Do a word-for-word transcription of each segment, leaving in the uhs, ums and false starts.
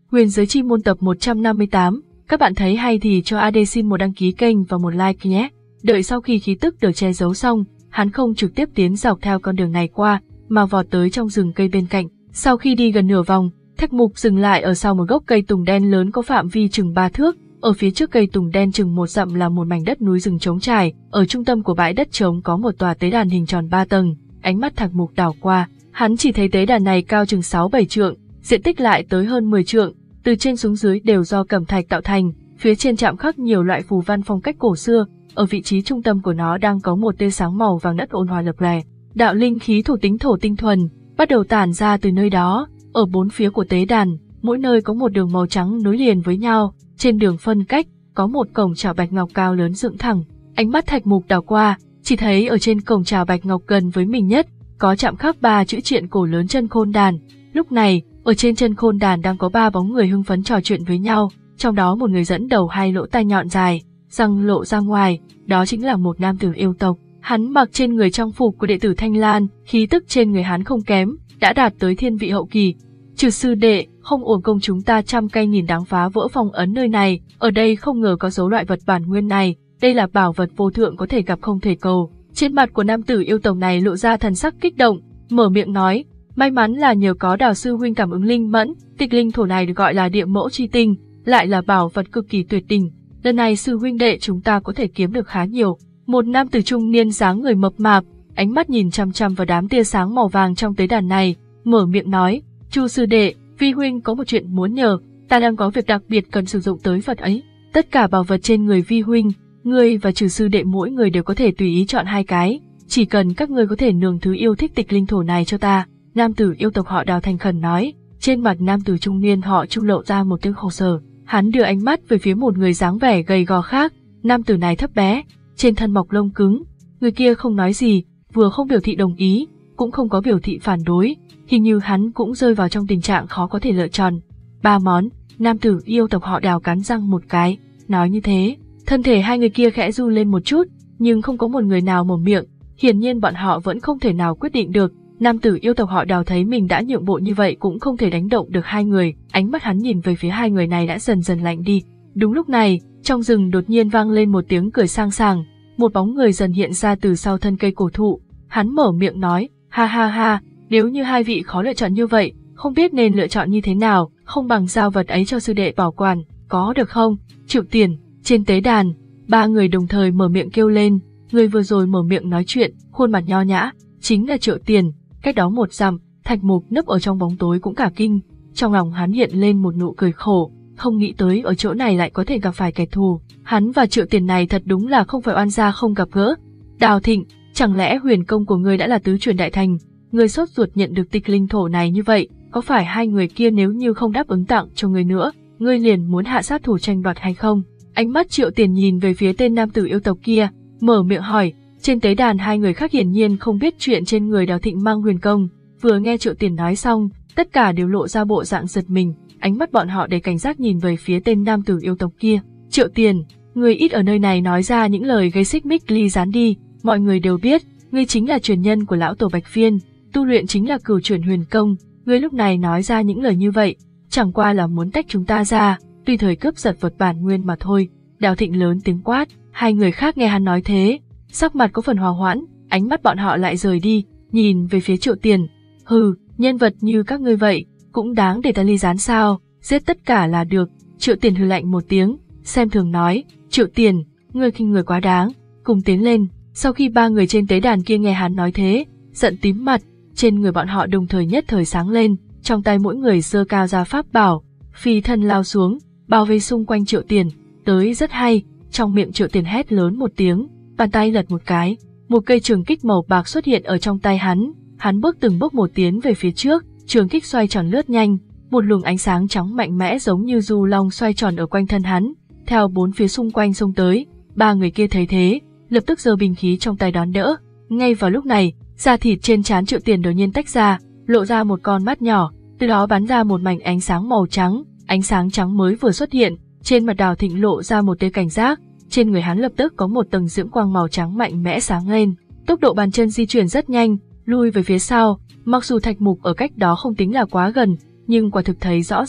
Huyền Giới Chi Môn tập một trăm năm mươi tám, các bạn thấy hay thì cho a đê xin một đăng ký kênh và một like nhé. Đợi sau khi khí tức được che giấu xong, hắn không trực tiếp tiến dọc theo con đường này qua, mà vọt tới trong rừng cây bên cạnh. Sau khi đi gần nửa vòng, Thạch Mục dừng lại ở sau một gốc cây tùng đen lớn có phạm vi chừng ba thước. Ở phía trước cây tùng đen chừng một dặm là một mảnh đất núi rừng trống trải, ở trung tâm của bãi đất trống có một tòa tế đàn hình tròn ba tầng. Ánh mắt Thạch Mục đảo qua, hắn chỉ thấy tế đàn này cao chừng sáu bảy trượng, diện tích lại tới hơn mười trượng, từ trên xuống dưới đều do cẩm thạch tạo thành, phía trên chạm khắc nhiều loại phù văn phong cách cổ xưa, ở vị trí trung tâm của nó đang có một tia sáng màu vàng đất ôn hòa lập lè. Đạo linh khí thổ tính thổ tinh thuần bắt đầu tản ra từ nơi đó, ở bốn phía của tế đàn, mỗi nơi có một đường màu trắng nối liền với nhau, trên đường phân cách có một cổng chào bạch ngọc cao lớn dựng thẳng. Ánh mắt Thạch Mục đảo qua, chỉ thấy ở trên cổng chào bạch ngọc gần với mình nhất có chạm khắc ba chữ triện cổ lớn chân khôn đàn. Lúc này, ở trên chân khôn đàn đang có ba bóng người hưng phấn trò chuyện với nhau, trong đó một người dẫn đầu hai lỗ tai nhọn dài, răng lộ ra ngoài, đó chính là một nam tử yêu tộc. Hắn mặc trên người trang phục của đệ tử Thanh Lan, khí tức trên người hắn không kém, đã đạt tới thiên vị hậu kỳ. Trừ sư đệ, không uổng công chúng ta trăm cây nghìn đắng phá vỡ phong ấn nơi này, ở đây không ngờ có dấu loại vật bản nguyên này, đây là bảo vật vô thượng có thể gặp không thể cầu. Trên mặt của nam tử yêu tộc này lộ ra thần sắc kích động, mở miệng nói, may mắn là nhờ có Đào sư huynh cảm ứng linh mẫn, tịch linh thổ này được gọi là địa mẫu chi tinh, lại là bảo vật cực kỳ tuyệt đỉnh, lần này sư huynh đệ chúng ta có thể kiếm được khá nhiều. Một nam tử trung niên dáng người mập mạp, ánh mắt nhìn chăm chăm vào đám tia sáng màu vàng trong tế đàn này, mở miệng nói, Chu sư đệ, vi huynh có một chuyện muốn nhờ, ta đang có việc đặc biệt cần sử dụng tới vật ấy. Tất cả bảo vật trên người vi huynh, ngươi và Trừ sư đệ mỗi người đều có thể tùy ý chọn hai cái, chỉ cần các ngươi có thể nhường thứ yêu thích tịch linh thổ này cho ta. Nam tử yêu tộc họ Đào thành khẩn nói. Trên mặt nam tử trung niên họ Chu lộ ra một tiếng khổ sở, hắn đưa ánh mắt về phía một người dáng vẻ gầy gò khác. Nam tử này thấp bé, trên thân mọc lông cứng, người kia không nói gì, vừa không biểu thị đồng ý, cũng không có biểu thị phản đối, hình như hắn cũng rơi vào trong tình trạng khó có thể lựa chọn. Ba món. Nam tử yêu tộc họ Đào cắn răng một cái, nói như thế, thân thể hai người kia khẽ run lên một chút, nhưng không có một người nào mở miệng, hiển nhiên bọn họ vẫn không thể nào quyết định được. Nam tử yêu tộc họ Đào thấy mình đã nhượng bộ như vậy cũng không thể đánh động được hai người, ánh mắt hắn nhìn về phía hai người này đã dần dần lạnh đi. Đúng lúc này, trong rừng đột nhiên vang lên một tiếng cười sang sảng, một bóng người dần hiện ra từ sau thân cây cổ thụ, hắn mở miệng nói, ha ha ha, nếu như hai vị khó lựa chọn như vậy, không biết nên lựa chọn như thế nào, không bằng giao vật ấy cho sư đệ bảo quản, có được không? Triệu Tiền. Trên tế đàn, ba người đồng thời mở miệng kêu lên, người vừa rồi mở miệng nói chuyện, khuôn mặt nho nhã, chính là Triệu Tiền. Cách đó một dặm, Thạch Mục nấp ở trong bóng tối cũng cả kinh, trong lòng hắn hiện lên một nụ cười khổ, không nghĩ tới ở chỗ này lại có thể gặp phải kẻ thù, hắn và Triệu Tiền này thật đúng là không phải oan gia không gặp gỡ. Đào Thịnh, chẳng lẽ huyền công của ngươi đã là tứ truyền đại thành, ngươi sốt ruột nhận được tịch linh thổ này như vậy, có phải hai người kia nếu như không đáp ứng tặng cho ngươi nữa, ngươi liền muốn hạ sát thủ tranh đoạt hay không? Ánh mắt Triệu Tiền nhìn về phía tên nam tử yêu tộc kia, mở miệng hỏi. Trên tế đàn hai người khác hiển nhiên không biết chuyện trên người Đào Thịnh mang huyền công, vừa nghe Triệu Tiền nói xong, tất cả đều lộ ra bộ dạng giật mình, ánh mắt bọn họ đầy cảnh giác nhìn về phía tên nam tử yêu tộc kia. Triệu Tiền, ngươi ít ở nơi này nói ra những lời gây xích mích ly gián đi, mọi người đều biết, ngươi chính là truyền nhân của lão tổ Bạch Phiên, tu luyện chính là cửu chuyển huyền công, ngươi lúc này nói ra những lời như vậy, chẳng qua là muốn tách chúng ta ra, tùy thời cướp giật vật bản nguyên mà thôi. Đào Thịnh lớn tiếng quát, hai người khác nghe hắn nói thế, sắc mặt có phần hòa hoãn, ánh mắt bọn họ lại rời đi, nhìn về phía Triệu Tiền. Hừ, nhân vật như các ngươi vậy, cũng đáng để ta ly gián sao, giết tất cả là được. Triệu Tiền hừ lạnh một tiếng, xem thường nói, Triệu Tiền, ngươi khinh người quá đáng, cùng tiến lên. Sau khi ba người trên tế đàn kia nghe hắn nói thế, giận tím mặt, trên người bọn họ đồng thời nhất thời sáng lên, trong tay mỗi người giơ cao ra pháp bảo, phi thân lao xuống, bao vây xung quanh Triệu Tiền, tới rất hay, trong miệng Triệu Tiền hét lớn một tiếng. Bàn tay lật một cái, một cây trường kích màu bạc xuất hiện ở trong tay hắn, hắn bước từng bước một tiến về phía trước, trường kích xoay tròn lướt nhanh, một luồng ánh sáng trắng mạnh mẽ giống như du long xoay tròn ở quanh thân hắn, theo bốn phía xung quanh xông tới. Ba người kia thấy thế, lập tức giơ binh khí trong tay đón đỡ. Ngay vào lúc này, da thịt trên trán Triệu Tiền đột nhiên tách ra, lộ ra một con mắt nhỏ, từ đó bắn ra một mảnh ánh sáng màu trắng. Ánh sáng trắng mới vừa xuất hiện, trên mặt Đào Thịnh lộ ra một tia cảnh giác. Trên người hắn lập tức có một tầng dưỡng quang màu trắng mạnh mẽ sáng lên, tốc độ bàn chân di chuyển rất nhanh, lui về phía sau, mặc dù Thạch Mục ở cách đó không tính là quá gần, nhưng quả thực thấy rõ ràng,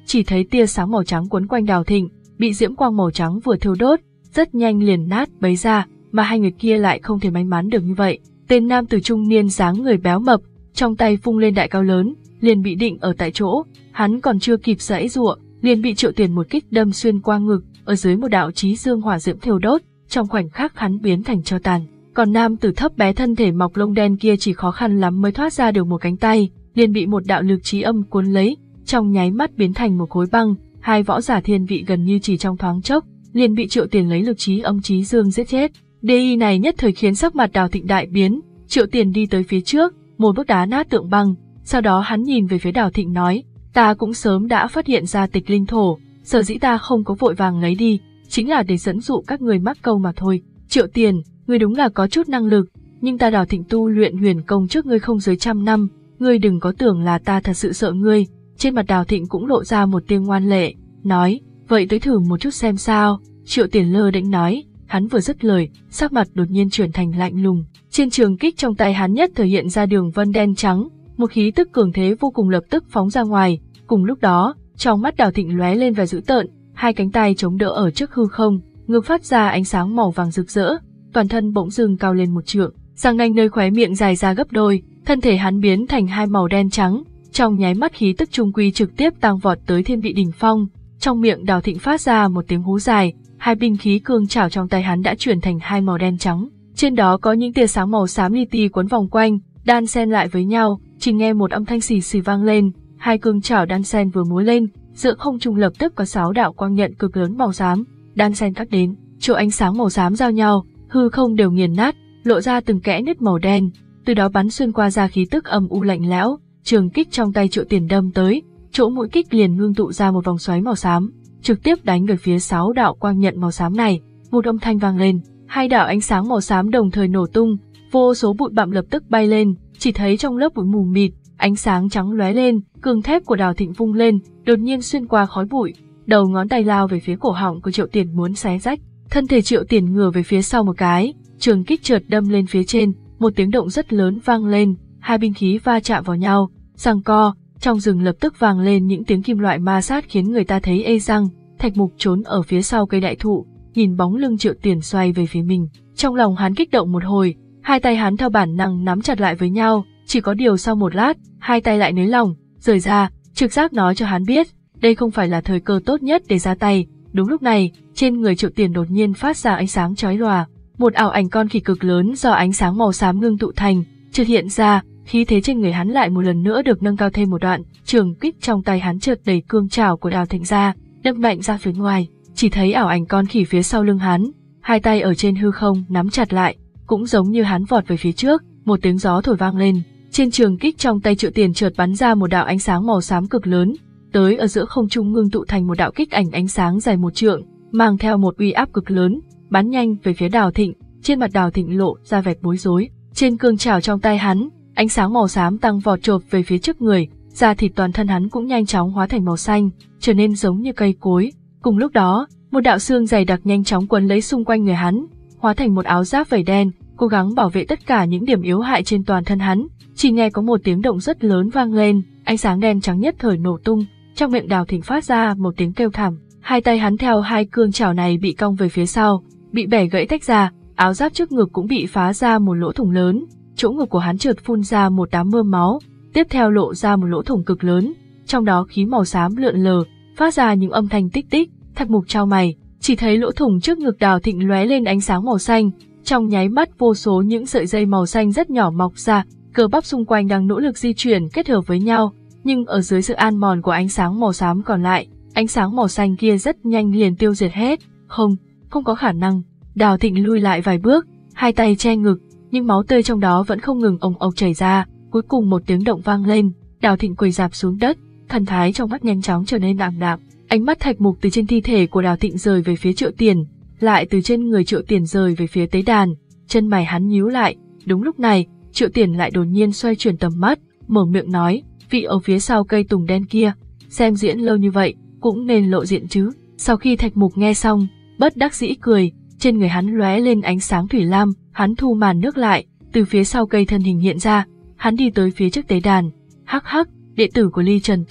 chỉ thấy tia sáng màu trắng quấn quanh Đào Thịnh, bị diễm quang màu trắng vừa thiêu đốt, rất nhanh liền nát bấy ra, mà hai người kia lại không thể may mắn được như vậy. Tên nam tử trung niên dáng người béo mập, trong tay vung lên đại cao lớn, liền bị định ở tại chỗ, hắn còn chưa kịp giãy giụa, liền bị Triệu Tiền một kích đâm xuyên qua ngực, ở dưới một đạo chí dương hỏa diễm thiêu đốt, trong khoảnh khắc hắn biến thành tro tàn. Còn nam tử thấp bé thân thể mọc lông đen kia chỉ khó khăn lắm mới thoát ra được một cánh tay, liền bị một đạo lực chí âm cuốn lấy, trong nháy mắt biến thành một khối băng. Hai võ giả thiên vị gần như chỉ trong thoáng chốc, liền bị Triệu Tiền lấy lực chí âm chí dương giết chết. Đê y này nhất thời khiến sắc mặt Đào Thịnh đại biến. Triệu Tiền đi tới phía trước, một bước đá nát tượng băng, sau đó hắn nhìn về phía Đào Thịnh nói, ta cũng sớm đã phát hiện ra tịch linh thổ, sở dĩ ta không có vội vàng lấy đi, chính là để dẫn dụ các người mắc câu mà thôi. Triệu Tiền, ngươi đúng là có chút năng lực, nhưng ta Đào Thịnh tu luyện huyền công trước ngươi không dưới trăm năm, ngươi đừng có tưởng là ta thật sự sợ ngươi. Trên mặt Đào Thịnh cũng lộ ra một tia ngoan lệ, nói, vậy tới thử một chút xem sao. Triệu Tiền lơ đễnh nói, hắn vừa dứt lời, sắc mặt đột nhiên chuyển thành lạnh lùng. Trên trường kích trong tay hắn nhất thể hiện ra đường vân đen trắng, một khí tức cường thế vô cùng lập tức phóng ra ngoài. Cùng lúc đó, trong mắt Đào Thịnh lóe lên vẻ dữ tợn, hai cánh tay chống đỡ ở trước hư không, ngực phát ra ánh sáng màu vàng rực rỡ, toàn thân bỗng dưng cao lên một trượng, răng nanh nơi khóe miệng dài ra gấp đôi, thân thể hắn biến thành hai màu đen trắng. Trong nháy mắt khí tức trung quy trực tiếp tăng vọt tới thiên vị đỉnh phong, trong miệng Đào Thịnh phát ra một tiếng hú dài, hai binh khí cương chảo trong tay hắn đã chuyển thành hai màu đen trắng, trên đó có những tia sáng màu xám li ti quấn vòng quanh, đan xen lại với nhau, chỉ nghe một âm thanh xì xì vang lên, hai cương chảo đan xen vừa múa lên, giữa không trung lập tức có sáu đạo quang nhận cực lớn màu xám, đan xen cắt đến, chỗ ánh sáng màu xám giao nhau, hư không đều nghiền nát, lộ ra từng kẽ nứt màu đen, từ đó bắn xuyên qua ra khí tức âm u lạnh lẽo. Trường kích trong tay Triệu Tiền đâm tới, chỗ mũi kích liền ngưng tụ ra một vòng xoáy màu xám, trực tiếp đánh về phía sáu đạo quang nhận màu xám này. Một âm thanh vang lên, hai đạo ánh sáng màu xám đồng thời nổ tung, vô số bụi bặm lập tức bay lên, chỉ thấy trong lớp bụi mù mịt, ánh sáng trắng lóe lên, cương thép của Đào Thịnh vung lên, đột nhiên xuyên qua khói bụi, đầu ngón tay lao về phía cổ họng của Triệu Tiền muốn xé rách. Thân thể Triệu Tiền ngửa về phía sau một cái, trường kích chợt đâm lên phía trên, một tiếng động rất lớn vang lên, hai binh khí va chạm vào nhau, giằng co, trong rừng lập tức vang lên những tiếng kim loại ma sát khiến người ta thấy ê răng. Thạch Mục trốn ở phía sau cây đại thụ, nhìn bóng lưng Triệu Tiền xoay về phía mình, trong lòng hắn kích động một hồi, hai tay hắn theo bản năng nắm chặt lại với nhau, chỉ có điều sau một lát, hai tay lại nới lỏng, rời ra, trực giác nói cho hắn biết, đây không phải là thời cơ tốt nhất để ra tay. Đúng lúc này, trên người Triệu Tiền đột nhiên phát ra ánh sáng chói lòa, một ảo ảnh con khỉ cực lớn do ánh sáng màu xám ngưng tụ thành, chợt hiện ra, khí thế trên người hắn lại một lần nữa được nâng cao thêm một đoạn, trường kích trong tay hắn chợt đẩy cương chảo của Đào Thịnh ra, đâm mạnh ra phía ngoài, chỉ thấy ảo ảnh con khỉ phía sau lưng hắn, hai tay ở trên hư không nắm chặt lại, cũng giống như hắn vọt về phía trước, một tiếng gió thổi vang lên, trên trường kích trong tay Triệu Tiền chợt bắn ra một đạo ánh sáng màu xám cực lớn, tới ở giữa không trung ngưng tụ thành một đạo kích ảnh ánh sáng dài một trượng, mang theo một uy áp cực lớn, bắn nhanh về phía Đào Thịnh. Trên mặt Đào Thịnh lộ ra vẻ bối rối, trên cương chảo trong tay hắn, ánh sáng màu xám tăng vọt chộp về phía trước người, da thịt toàn thân hắn cũng nhanh chóng hóa thành màu xanh, trở nên giống như cây cối. Cùng lúc đó, một đạo xương dày đặc nhanh chóng quấn lấy xung quanh người hắn, hóa thành một áo giáp vảy đen, cố gắng bảo vệ tất cả những điểm yếu hại trên toàn thân hắn. Chỉ nghe có một tiếng động rất lớn vang lên, ánh sáng đen trắng nhất thời nổ tung, trong miệng Đào Thịnh phát ra một tiếng kêu thảm, hai tay hắn theo hai cương chảo này bị cong về phía sau, bị bẻ gãy tách ra, áo giáp trước ngực cũng bị phá ra một lỗ thủng lớn, chỗ ngực của hắn chợt phun ra một đám mưa máu, tiếp theo lộ ra một lỗ thủng cực lớn, trong đó khí màu xám lượn lờ, phát ra những âm thanh tích tích. Thạch Mục chau mày, chỉ thấy lỗ thủng trước ngực Đào Thịnh lóe lên ánh sáng màu xanh, trong nháy mắt vô số những sợi dây màu xanh rất nhỏ mọc ra, cơ bắp xung quanh đang nỗ lực di chuyển kết hợp với nhau, nhưng ở dưới sự an mòn của ánh sáng màu xám còn lại, ánh sáng màu xanh kia rất nhanh liền tiêu diệt hết. Không, không có khả năng. Đào Thịnh lui lại vài bước, hai tay che ngực, nhưng máu tươi trong đó vẫn không ngừng ồng ộc chảy ra. Cuối cùng một tiếng động vang lên, Đào Thịnh quỳ rạp xuống đất, thần thái trong mắt nhanh chóng trở nên ảm đạm. Ánh mắt Thạch Mục từ trên thi thể của Đào Thịnh rời về phía Triệu Tiền, lại từ trên người Triệu Tiền rời về phía tế đàn, chân mày hắn nhíu lại. Đúng lúc này, Triệu Tiền lại đột nhiên xoay chuyển tầm mắt, mở miệng nói, vị ở phía sau cây tùng đen kia, xem diễn lâu như vậy, cũng nên lộ diện chứ. Sau khi Thạch Mục nghe xong, bất đắc dĩ cười, trên người hắn lóe lên ánh sáng thủy lam, hắn thu màn nước lại, từ phía sau cây thân hình hiện ra, hắn đi tới phía trước tế đàn. Hắc hắc, đệ tử của Ly Trần Tông,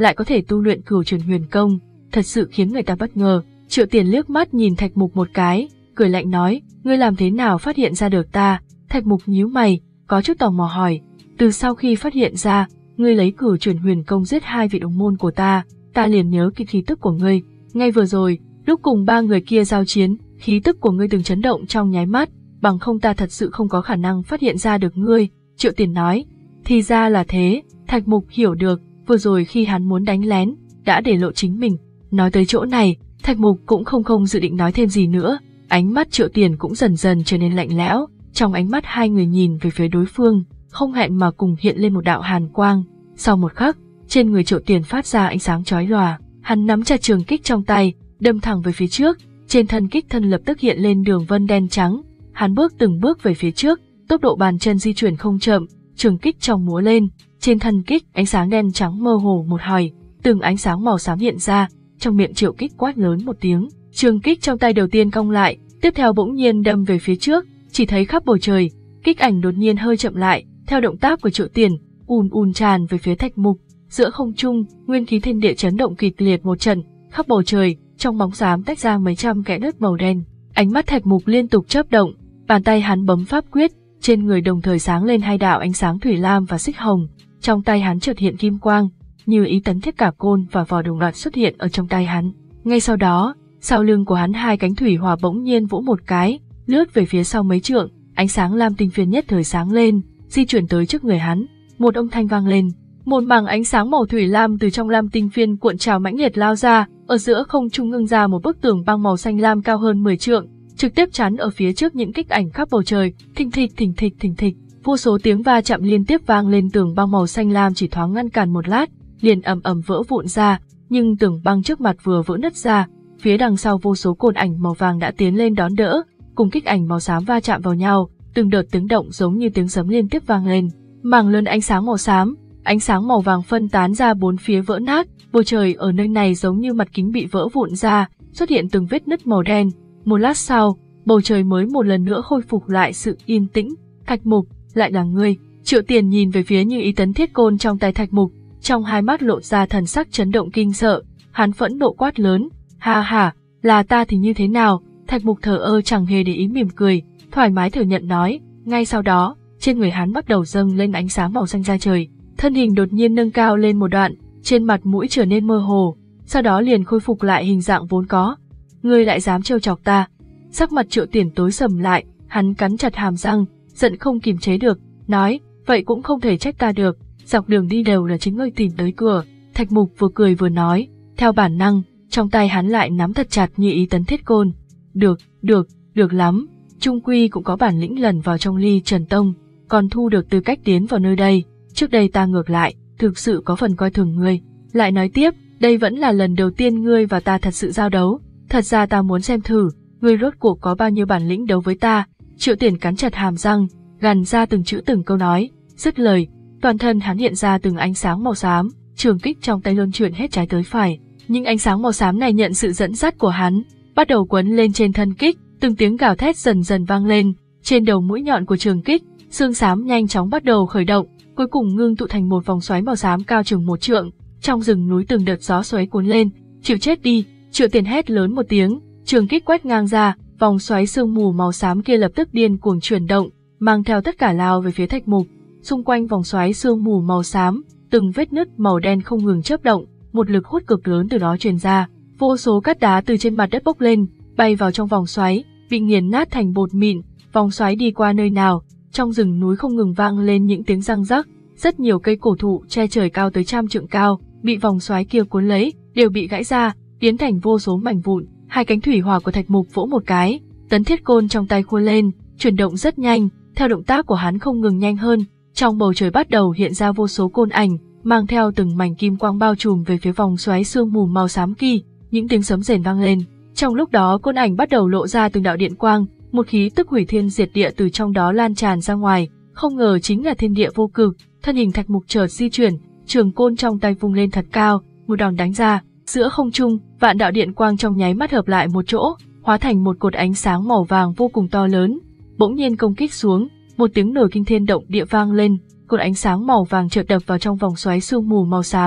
lại có thể tu luyện Cửu Truyền Huyền Công, thật sự khiến người ta bất ngờ. Triệu Tiền liếc mắt nhìn Thạch Mục một cái, cười lạnh nói, ngươi làm thế nào phát hiện ra được ta? Thạch Mục nhíu mày, có chút tò mò hỏi, từ sau khi phát hiện ra, ngươi lấy Cửu Truyền Huyền Công giết hai vị đồng môn của ta, ta liền nhớ kỹ khí tức của ngươi. Ngay vừa rồi, lúc cùng ba người kia giao chiến, khí tức của ngươi từng chấn động trong nháy mắt, bằng không ta thật sự không có khả năng phát hiện ra được ngươi. Triệu Tiền nói, thì ra là thế. Thạch Mục hiểu được, vừa rồi khi hắn muốn đánh lén, đã để lộ chính mình. Nói tới chỗ này, Thạch Mục cũng không không dự định nói thêm gì nữa, ánh mắt Triệu Tiền cũng dần dần trở nên lạnh lẽo, trong ánh mắt hai người nhìn về phía đối phương, không hẹn mà cùng hiện lên một đạo hàn quang. Sau một khắc, trên người Triệu Tiền phát ra ánh sáng chói lòa, hắn nắm chặt trường kích trong tay, đâm thẳng về phía trước, trên thân kích thân lập tức hiện lên đường vân đen trắng, hắn bước từng bước về phía trước, tốc độ bàn chân di chuyển không chậm, trường kích trong múa lên, trên thân kích ánh sáng đen trắng mơ hồ một hồi, từng ánh sáng màu xám hiện ra, trong miệng Triệu Kích quát lớn một tiếng, trường kích trong tay đầu tiên cong lại, tiếp theo bỗng nhiên đâm về phía trước, chỉ thấy khắp bầu trời, kích ảnh đột nhiên hơi chậm lại, theo động tác của Triệu Tiền, ùn ùn tràn về phía Thạch Mục, giữa không trung, nguyên khí thiên địa chấn động kịch liệt một trận, khắp bầu trời, trong bóng xám tách ra mấy trăm kẽ nứt màu đen, ánh mắt Thạch Mục liên tục chớp động, bàn tay hắn bấm pháp quyết, trên người đồng thời sáng lên hai đạo ánh sáng thủy lam và xích hồng, trong tay hắn chợt hiện kim quang, như ý tấn thiết cả côn và vỏ đồng loạt xuất hiện ở trong tay hắn. Ngay sau đó, sau lưng của hắn hai cánh thủy hỏa bỗng nhiên vỗ một cái, lướt về phía sau mấy trượng, ánh sáng lam tinh phiên nhất thời sáng lên, di chuyển tới trước người hắn. Một âm thanh vang lên, một mảng ánh sáng màu thủy lam từ trong lam tinh phiên cuộn trào mãnh liệt lao ra, ở giữa không trung ngưng ra một bức tường băng màu xanh lam cao hơn mười trượng, trực tiếp chắn ở phía trước những kích ảnh khắp bầu trời. Thình thịch thình thịch thình thịch, vô số tiếng va chạm liên tiếp vang lên, tường băng màu xanh lam chỉ thoáng ngăn cản một lát, liền ầm ầm vỡ vụn ra, nhưng tường băng trước mặt vừa vỡ nứt ra, phía đằng sau vô số côn ảnh màu vàng đã tiến lên đón đỡ, cùng kích ảnh màu xám va chạm vào nhau, từng đợt tiếng động giống như tiếng sấm liên tiếp vang lên. Mảng lớn ánh sáng màu xám, ánh sáng màu vàng phân tán ra bốn phía vỡ nát, bầu trời ở nơi này giống như mặt kính bị vỡ vụn ra, xuất hiện từng vết nứt màu đen. Một lát sau, bầu trời mới một lần nữa khôi phục lại sự yên tĩnh. Thạch Mục, lại là ngươi. Triệu Tiền nhìn về phía Như Ý tấn thiết côn trong tay Thạch Mục, trong hai mắt lộ ra thần sắc chấn động kinh sợ, hắn phẫn nộ quát lớn, ha ha, là ta thì như thế nào? Thạch Mục thờ ơ chẳng hề để ý, mỉm cười, thoải mái thừa nhận nói. Ngay sau đó, trên người hắn bắt đầu dâng lên ánh sáng màu xanh da trời, thân hình đột nhiên nâng cao lên một đoạn, trên mặt mũi trở nên mơ hồ, sau đó liền khôi phục lại hình dạng vốn có. Ngươi lại dám trêu chọc ta? Sắc mặt Triệu Tiền tối sầm lại, hắn cắn chặt hàm răng, giận không kìm chế được, nói, vậy cũng không thể trách ta được, dọc đường đi đều là chính ngươi tìm tới cửa. Thạch Mục vừa cười vừa nói, theo bản năng, trong tay hắn lại nắm thật chặt Như Ý tấn thiết côn. Được, được, được lắm, trung quy cũng có bản lĩnh lần vào trong Ly Trần Tông, còn thu được tư cách tiến vào nơi đây. Trước đây ta ngược lại, thực sự có phần coi thường ngươi. Lại nói tiếp, đây vẫn là lần đầu tiên ngươi và ta thật sự giao đấu, thật ra ta muốn xem thử, ngươi rốt cuộc có bao nhiêu bản lĩnh đấu với ta. Triệu Tiền cắn chặt hàm răng, gằn ra từng chữ từng câu nói, dứt lời, toàn thân hắn hiện ra từng ánh sáng màu xám, trường kích trong tay luân chuyển hết trái tới phải. Những ánh sáng màu xám này nhận sự dẫn dắt của hắn, bắt đầu quấn lên trên thân kích, từng tiếng gào thét dần dần vang lên, trên đầu mũi nhọn của trường kích, xương xám nhanh chóng bắt đầu khởi động, cuối cùng ngưng tụ thành một vòng xoáy màu xám cao chừng một trượng. Trong rừng núi từng đợt gió xoáy cuốn lên, chịu chết đi! Triệu Tiền hét lớn một tiếng, trường kích quét ngang ra, vòng xoáy sương mù màu xám kia lập tức điên cuồng chuyển động, mang theo tất cả lao về phía Thạch Mục. Xung quanh vòng xoáy sương mù màu xám, từng vết nứt màu đen không ngừng chớp động, một lực hút cực lớn từ đó truyền ra, vô số cát đá từ trên mặt đất bốc lên, bay vào trong vòng xoáy, bị nghiền nát thành bột mịn. Vòng xoáy đi qua nơi nào, trong rừng núi không ngừng vang lên những tiếng răng rắc, rất nhiều cây cổ thụ che trời cao tới trăm trượng cao, bị vòng xoáy kia cuốn lấy, đều bị gãy ra, biến thành vô số mảnh vụn. Hai cánh thủy hỏa của Thạch Mục vỗ một cái, tấn thiết côn trong tay khua lên, chuyển động rất nhanh, theo động tác của hắn không ngừng nhanh hơn, trong bầu trời bắt đầu hiện ra vô số côn ảnh, mang theo từng mảnh kim quang bao trùm về phía vòng xoáy sương mù màu xám kia. Những tiếng sấm rền vang lên, trong lúc đó côn ảnh bắt đầu lộ ra từng đạo điện quang, một khí tức hủy thiên diệt địa từ trong đó lan tràn ra ngoài, không ngờ chính là thiên địa vô cực. Thân hình Thạch Mục chợt di chuyển, trường côn trong tay vung lên thật cao, một đòn đánh ra, giữa không trung, vạn đạo điện quang trong nháy mắt hợp lại một chỗ, hóa thành một cột ánh sáng màu vàng vô cùng to lớn, bỗng nhiên công kích xuống, một tiếng nổ kinh thiên động địa vang lên, cột ánh sáng màu vàng chợt đập vào trong vòng xoáy sương mù màu xám,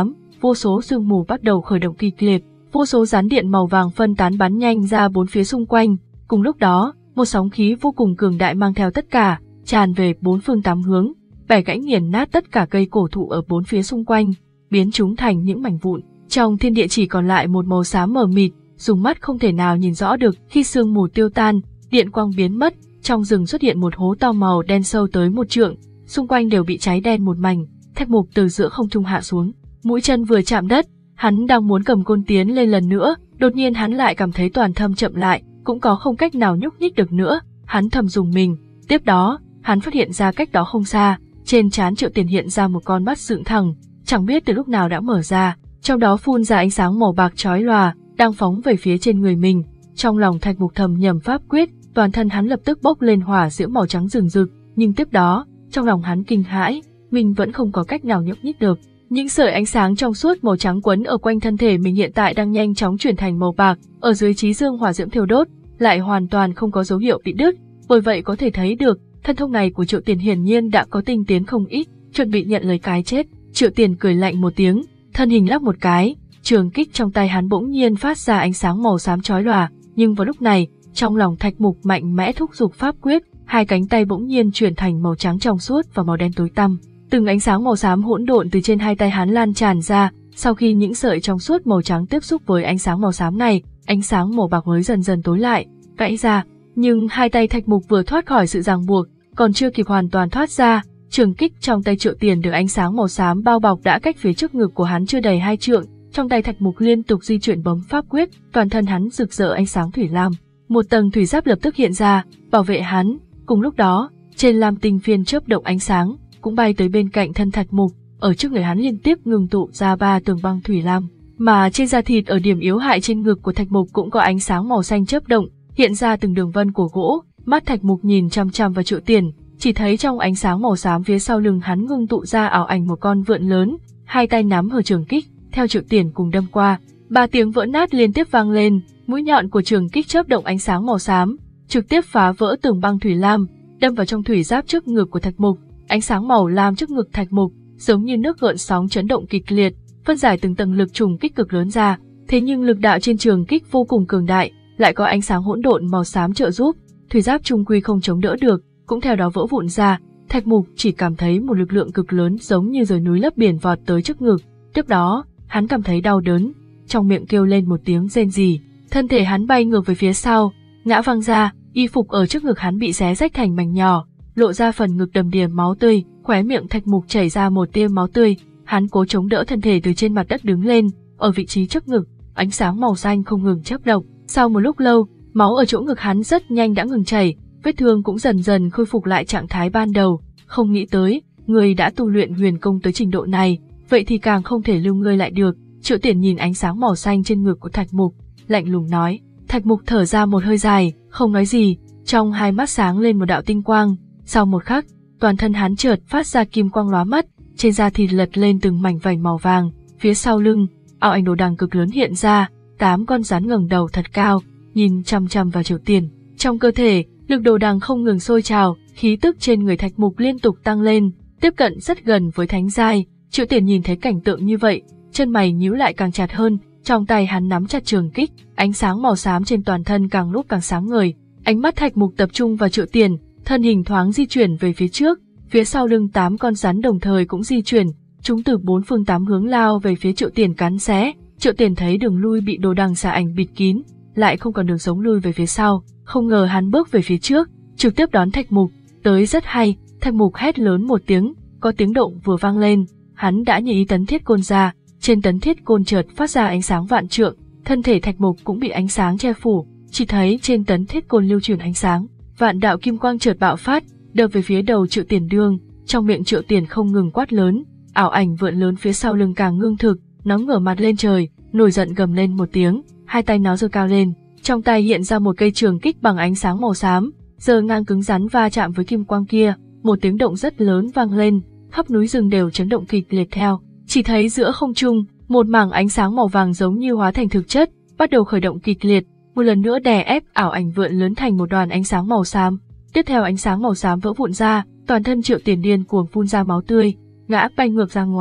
vô số sương mù bắt đầu khởi động kịch liệt, vô số rắn điện màu vàng phân tán bắn nhanh ra bốn phía xung quanh. Cùng lúc đó, một sóng khí vô cùng cường đại mang theo tất cả, tràn về bốn phương tám hướng, bẻ gãy nghiền nát tất cả cây cổ thụ ở bốn phía xung quanh, biến chúng thành những mảnh vụn. Trong thiên địa chỉ còn lại một màu xám mờ mịt, dùng mắt không thể nào nhìn rõ được. Khi sương mù tiêu tan, điện quang biến mất, trong rừng xuất hiện một hố to màu đen sâu tới một trượng, xung quanh đều bị cháy đen một mảnh. Thạch Mục từ giữa không trung hạ xuống, mũi chân vừa chạm đất, hắn đang muốn cầm côn tiến lên lần nữa, đột nhiên hắn lại cảm thấy toàn thân chậm lại, cũng có không cách nào nhúc nhích được nữa. Hắn thầm dùng mình. Tiếp đó, hắn phát hiện ra cách đó không xa, trên trán Triệu Tiền hiện ra một con mắt dựng thẳng, chẳng biết từ lúc nào đã mở ra, trong đó phun ra ánh sáng màu bạc chói lòa, đang phóng về phía trên người mình. Trong lòng Thạch Mục thầm nhầm pháp quyết, toàn thân hắn lập tức bốc lên hỏa diễm màu trắng rừng rực, nhưng tiếp đó, trong lòng hắn kinh hãi, mình vẫn không có cách nào nhúc nhích được. Những sợi ánh sáng trong suốt màu trắng quấn ở quanh thân thể mình hiện tại đang nhanh chóng chuyển thành màu bạc, ở dưới chí dương hỏa diễm thiêu đốt, lại hoàn toàn không có dấu hiệu bị đứt. Bởi vậy có thể thấy được, thân thông này của Triệu Tiền hiển nhiên đã có tinh tiến không ít, chuẩn bị nhận lấy cái chết. Triệu Tiền cười lạnh một tiếng, thân hình lắc một cái, trường kích trong tay hắn bỗng nhiên phát ra ánh sáng màu xám chói lòa, nhưng vào lúc này, trong lòng Thạch Mục mạnh mẽ thúc giục pháp quyết, hai cánh tay bỗng nhiên chuyển thành màu trắng trong suốt và màu đen tối tăm. Từng ánh sáng màu xám hỗn độn từ trên hai tay hắn lan tràn ra, sau khi những sợi trong suốt màu trắng tiếp xúc với ánh sáng màu xám này, ánh sáng màu bạc mới dần dần tối lại, gãy ra. Nhưng hai tay Thạch Mục vừa thoát khỏi sự ràng buộc, còn chưa kịp hoàn toàn thoát ra, trường kích trong tay Triệu Tiền được ánh sáng màu xám bao bọc đã cách phía trước ngực của hắn chưa đầy hai trượng. Trong tay Thạch Mục liên tục di chuyển bấm pháp quyết, toàn thân hắn rực rỡ ánh sáng thủy lam. Một tầng thủy giáp lập tức hiện ra, bảo vệ hắn. Cùng lúc đó, trên lam tinh phiên chớp động ánh sáng, cũng bay tới bên cạnh thân Thạch Mục, ở trước người hắn liên tiếp ngừng tụ ra ba tường băng thủy lam, mà trên da thịt ở điểm yếu hại trên ngực của Thạch Mục cũng có ánh sáng màu xanh chớp động, hiện ra từng đường vân của gỗ. Mắt Thạch Mục nhìn chăm chăm vào Triệu Tiền, chỉ thấy trong ánh sáng màu xám phía sau lưng hắn ngưng tụ ra ảo ảnh một con vượn lớn, hai tay nắm hờ trường kích, theo Triệu Tiền cùng đâm qua. Ba tiếng vỡ nát liên tiếp vang lên, mũi nhọn của trường kích chớp động ánh sáng màu xám, trực tiếp phá vỡ tường băng thủy lam, đâm vào trong thủy giáp trước ngực của Thạch Mục. Ánh sáng màu lam trước ngực Thạch Mục giống như nước gợn sóng chấn động kịch liệt, phân giải từng tầng lực trùng kích cực lớn ra. Thế nhưng lực đạo trên trường kích vô cùng cường đại, lại có ánh sáng hỗn độn màu xám trợ giúp, thủy giáp trung quy không chống đỡ được, cũng theo đó vỡ vụn ra. Thạch Mục chỉ cảm thấy một lực lượng cực lớn giống như rời núi lấp biển vọt tới trước ngực. Tiếp đó, hắn cảm thấy đau đớn, trong miệng kêu lên một tiếng rên rỉ, thân thể hắn bay ngược về phía sau, ngã văng ra, y phục ở trước ngực hắn bị xé rách thành mảnh nhỏ, lộ ra phần ngực đầm đìa máu tươi, khóe miệng Thạch Mục chảy ra một tia máu tươi. Hắn cố chống đỡ thân thể từ trên mặt đất đứng lên, ở vị trí trước ngực, ánh sáng màu xanh không ngừng chớp động. Sau một lúc lâu, máu ở chỗ ngực hắn rất nhanh đã ngừng chảy, vết thương cũng dần dần khôi phục lại trạng thái ban đầu. Không nghĩ tới, người đã tu luyện huyền công tới trình độ này, vậy thì càng không thể lưu ngươi lại được. Triệu Tiền nhìn ánh sáng màu xanh trên ngực của Thạch Mục, lạnh lùng nói. Thạch Mục thở ra một hơi dài, không nói gì, trong hai mắt sáng lên một đạo tinh quang. Sau một khắc, toàn thân hắn chợt phát ra kim quang lóa mắt, trên da thịt lật lên từng mảnh vảy màu vàng. Phía sau lưng, ảo ảnh đồ đằng cực lớn hiện ra, tám con rắn ngẩng đầu thật cao, nhìn chăm chăm vào Triệu Tiền. Trong cơ thể, lực đồ đằng không ngừng sôi trào, khí tức trên người Thạch Mục liên tục tăng lên, tiếp cận rất gần với thánh giai. Triệu Tiền nhìn thấy cảnh tượng như vậy, chân mày nhíu lại càng chặt hơn, trong tay hắn nắm chặt trường kích, ánh sáng màu xám trên toàn thân càng lúc càng sáng ngời. Ánh mắt Thạch Mục tập trung vào Triệu Tiền, thân hình thoáng di chuyển về phía trước, phía sau lưng tám con rắn đồng thời cũng di chuyển, chúng từ bốn phương tám hướng lao về phía Triệu Tiền cắn xé. Triệu Tiền thấy đường lui bị đồ đằng xà ảnh bịt kín, lại không còn đường sống lui về phía sau, không ngờ hắn bước về phía trước, trực tiếp đón Thạch Mục, tới rất hay. Thạch Mục hét lớn một tiếng, có tiếng động vừa vang lên, hắn đã nhảy tấn thiết côn ra, trên tấn thiết côn chợt phát ra ánh sáng vạn trượng, thân thể Thạch Mục cũng bị ánh sáng che phủ, chỉ thấy trên tấn thiết côn lưu chuyển ánh sáng, vạn đạo kim quang chợt bạo phát, đập về phía đầu Triệu Tiền đương, trong miệng Triệu Tiền không ngừng quát lớn, ảo ảnh vượn lớn phía sau lưng càng ngưng thực, nó ngửa mặt lên trời, nổi giận gầm lên một tiếng, hai tay nó giơ cao lên, trong tay hiện ra một cây trường kích bằng ánh sáng màu xám, giơ ngang cứng rắn va chạm với kim quang kia, một tiếng động rất lớn vang lên, khắp núi rừng đều chấn động kịch liệt theo. Chỉ thấy giữa không trung, một mảng ánh sáng màu vàng giống như hóa thành thực chất, bắt đầu khởi động kịch liệt, một lần nữa đè ép ảo ảnh vượn lớn thành một đoàn ánh sáng màu xám. Tiếp theo ánh sáng màu xám vỡ vụn ra, toàn thân Triệu Tiền điên cuồng phun ra máu tươi, ngã bay ngược ra ngoài.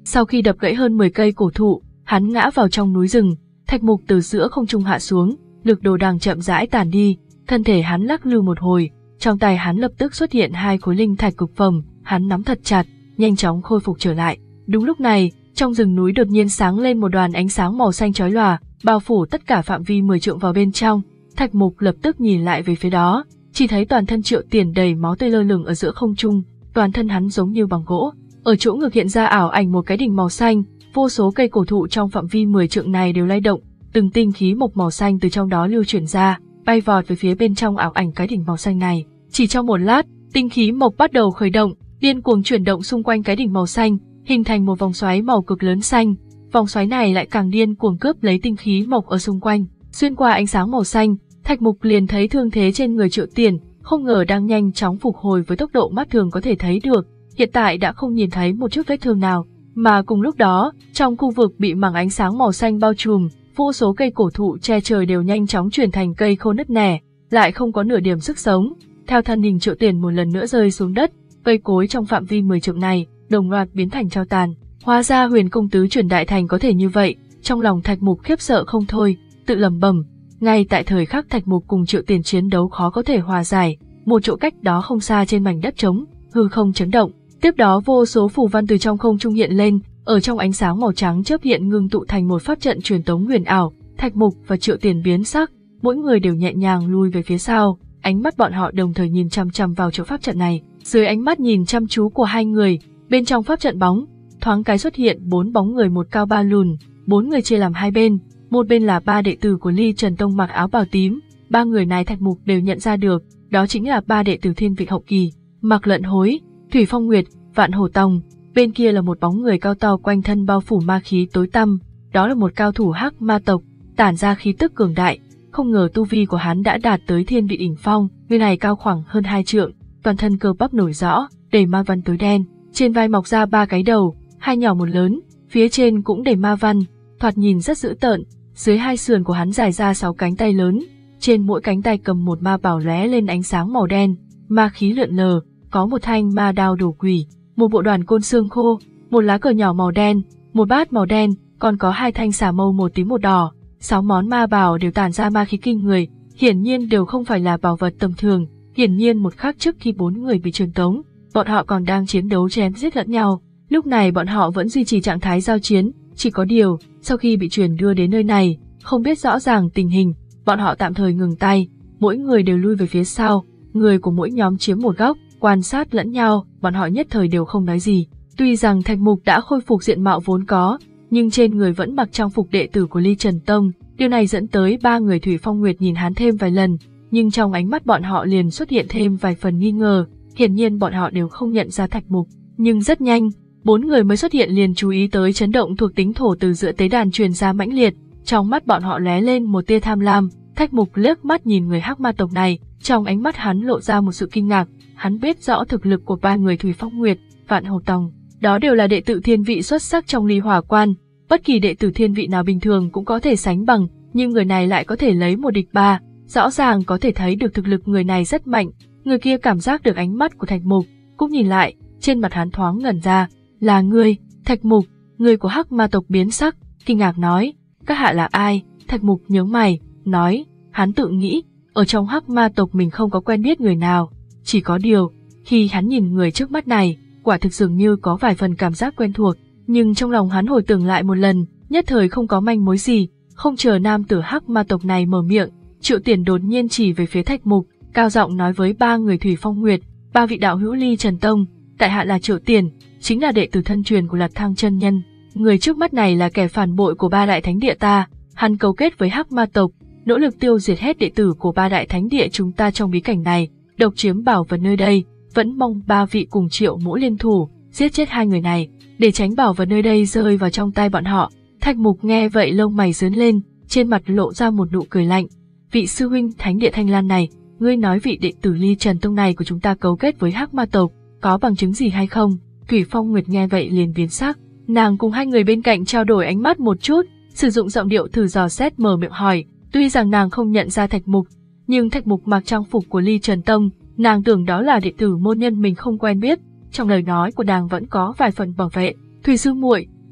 Sau khi đập gãy hơn mười cây cổ thụ, hắn ngã vào trong núi rừng. Thạch Mục từ giữa không trung hạ xuống, lực đồ đằng chậm rãi tàn đi, thân thể hắn lắc lư một hồi, trong tay hắn lập tức xuất hiện hai khối linh thạch cực phẩm, hắn nắm thật chặt, nhanh chóng khôi phục trở lại. Đúng lúc này, trong rừng núi đột nhiên sáng lên một đoàn ánh sáng màu xanh chói lòa, bao phủ tất cả phạm vi mười trượng vào bên trong. Thạch Mục lập tức nhìn lại về phía đó, chỉ thấy toàn thân Triệu Tiền đầy máu tươi lơ lửng ở giữa không trung, toàn thân hắn giống như bằng gỗ. Ở chỗ ngực hiện ra ảo ảnh một cái đỉnh màu xanh, vô số cây cổ thụ trong phạm vi mười trượng này đều lay động, từng tinh khí mộc màu xanh từ trong đó lưu chuyển ra, bay vọt về phía bên trong ảo ảnh cái đỉnh màu xanh này. Chỉ trong một lát, tinh khí mộc bắt đầu khởi động, điên cuồng chuyển động xung quanh cái đỉnh màu xanh, hình thành một vòng xoáy màu cực lớn xanh. Vòng xoáy này lại càng điên cuồng cướp lấy tinh khí mộc ở xung quanh. Xuyên qua ánh sáng màu xanh, Thạch Mục liền thấy thương thế trên người Triệu Tiền, không ngờ đang nhanh chóng phục hồi với tốc độ mắt thường có thể thấy được. Hiện tại đã không nhìn thấy một chút vết thương nào, mà cùng lúc đó, trong khu vực bị mảng ánh sáng màu xanh bao trùm, vô số cây cổ thụ che trời đều nhanh chóng chuyển thành cây khô nứt nẻ, lại không có nửa điểm sức sống. Theo thân hình Triệu Tiền một lần nữa rơi xuống đất, cây cối trong phạm vi mười trượng này đồng loạt biến thành tro tàn. Hóa ra Huyền công tứ chuyển đại thành có thể như vậy, trong lòng Thạch Mục khiếp sợ không thôi, tự lẩm bẩm. Ngay tại thời khắc Thạch Mục cùng Triệu Tiền chiến đấu khó có thể hòa giải, một chỗ cách đó không xa trên mảnh đất trống, hư không chấn động. Tiếp đó vô số phù văn từ trong không trung hiện lên, ở trong ánh sáng màu trắng chớp hiện ngưng tụ thành một pháp trận truyền tống huyền ảo. Thạch Mục và Triệu Tiền biến sắc, mỗi người đều nhẹ nhàng lui về phía sau, ánh mắt bọn họ đồng thời nhìn chăm chăm vào chỗ pháp trận này. Dưới ánh mắt nhìn chăm chú của hai người, bên trong pháp trận bóng, thoáng cái xuất hiện bốn bóng người một cao ba lùn, bốn người chia làm hai bên, một bên là ba đệ tử của Ly Trần Tông mặc áo bào tím, ba người này Thạch Mục đều nhận ra được, đó chính là ba đệ tử Thiên Vị hậu kỳ, Mạc Lận Hối, Thủy Phong Nguyệt, Vạn Hổ Tông. Bên kia là một bóng người cao to quanh thân bao phủ ma khí tối tăm, đó là một cao thủ Hắc Ma tộc, tản ra khí tức cường đại, không ngờ tu vi của hắn đã đạt tới Thiên Vị đỉnh phong, người này cao khoảng hơn hai trượng, toàn thân cơ bắp nổi rõ, đầy ma văn tối đen, trên vai mọc ra ba cái đầu, hai nhỏ một lớn, phía trên cũng đầy ma văn, thoạt nhìn rất dữ tợn. Dưới hai sườn của hắn dài ra sáu cánh tay lớn, trên mỗi cánh tay cầm một ma bảo lóe lên ánh sáng màu đen, ma khí lượn lờ, có một thanh ma đao đổ quỷ, một bộ đoàn côn xương khô, một lá cờ nhỏ màu đen, một bát màu đen, còn có hai thanh xà mâu một tím một đỏ. Sáu món ma bảo đều tản ra ma khí kinh người, hiển nhiên đều không phải là bảo vật tầm thường. Hiển nhiên một khắc trước khi bốn người bị truyền tống, bọn họ còn đang chiến đấu chém giết lẫn nhau. Lúc này bọn họ vẫn duy trì trạng thái giao chiến, chỉ có điều, sau khi bị truyền đưa đến nơi này, không biết rõ ràng tình hình, bọn họ tạm thời ngừng tay, mỗi người đều lui về phía sau, người của mỗi nhóm chiếm một góc, quan sát lẫn nhau, bọn họ nhất thời đều không nói gì. Tuy rằng Thạch Mục đã khôi phục diện mạo vốn có, nhưng trên người vẫn mặc trang phục đệ tử của Ly Trần Tông, điều này dẫn tới ba người Thủy Phong Nguyệt nhìn hắn thêm vài lần, nhưng trong ánh mắt bọn họ liền xuất hiện thêm vài phần nghi ngờ, hiển nhiên bọn họ đều không nhận ra Thạch Mục. Nhưng rất nhanh, bốn người mới xuất hiện liền chú ý tới chấn động thuộc tính thổ từ giữa tế đàn truyền ra mãnh liệt, trong mắt bọn họ lóe lên một tia tham lam. Thạch Mục liếc mắt nhìn người Hắc Ma tộc này, trong ánh mắt hắn lộ ra một sự kinh ngạc, hắn biết rõ thực lực của ba người Thủy Phong Nguyệt, Vạn Hổ Tông, đó đều là đệ tử Thiên Vị xuất sắc trong Ly Hỏa Quan, bất kỳ đệ tử Thiên Vị nào bình thường cũng có thể sánh bằng, nhưng người này lại có thể lấy một địch ba, rõ ràng có thể thấy được thực lực người này rất mạnh. Người kia cảm giác được ánh mắt của Thạch Mục, cũng nhìn lại, trên mặt hắn thoáng ngẩn ra, là ngươi, Thạch Mục. Người của Hắc Ma tộc biến sắc, kinh ngạc nói, các hạ là ai? Thạch Mục nhướng mày, nói, hắn tự nghĩ, ở trong Hắc Ma tộc mình không có quen biết người nào, chỉ có điều, khi hắn nhìn người trước mắt này, quả thực dường như có vài phần cảm giác quen thuộc, nhưng trong lòng hắn hồi tưởng lại một lần, nhất thời không có manh mối gì. Không chờ nam tử Hắc Ma tộc này mở miệng, Triệu Tiền đột nhiên chỉ về phía Thạch Mục, cao giọng nói với ba người Thủy Phong Nguyệt, ba vị đạo hữu Ly Trần Tông, tại hạ là Triệu Tiền, chính là đệ tử thân truyền của Lạt Thang chân nhân. Người trước mắt này là kẻ phản bội của ba đại thánh địa ta, hắn cấu kết với Hắc Ma tộc, nỗ lực tiêu diệt hết đệ tử của ba đại thánh địa chúng ta trong bí cảnh này, độc chiếm bảo vật nơi đây, vẫn mong ba vị cùng Triệu mỗ liên thủ, giết chết hai người này, để tránh bảo vật nơi đây rơi vào trong tay bọn họ. Thạch Mục nghe vậy lông mày rớn lên, trên mặt lộ ra một nụ cười lạnh. Vị sư huynh thánh địa Thanh Lan này, ngươi nói vị đệ tử Ly Trần Tông này của chúng ta cấu kết với Hắc Ma tộc, có bằng chứng gì hay không? Thủy Phong Nguyệt nghe vậy liền biến sắc, nàng cùng hai người bên cạnh trao đổi ánh mắt một chút, sử dụng giọng điệu thử dò xét mở miệng hỏi. Tuy rằng nàng không nhận ra Thạch Mục, nhưng Thạch Mục mặc trang phục của Ly Trần Tông, nàng tưởng đó là đệ tử môn nhân mình không quen biết, trong lời nói của nàng vẫn có vài phần bảo vệ. Thủy sư muội,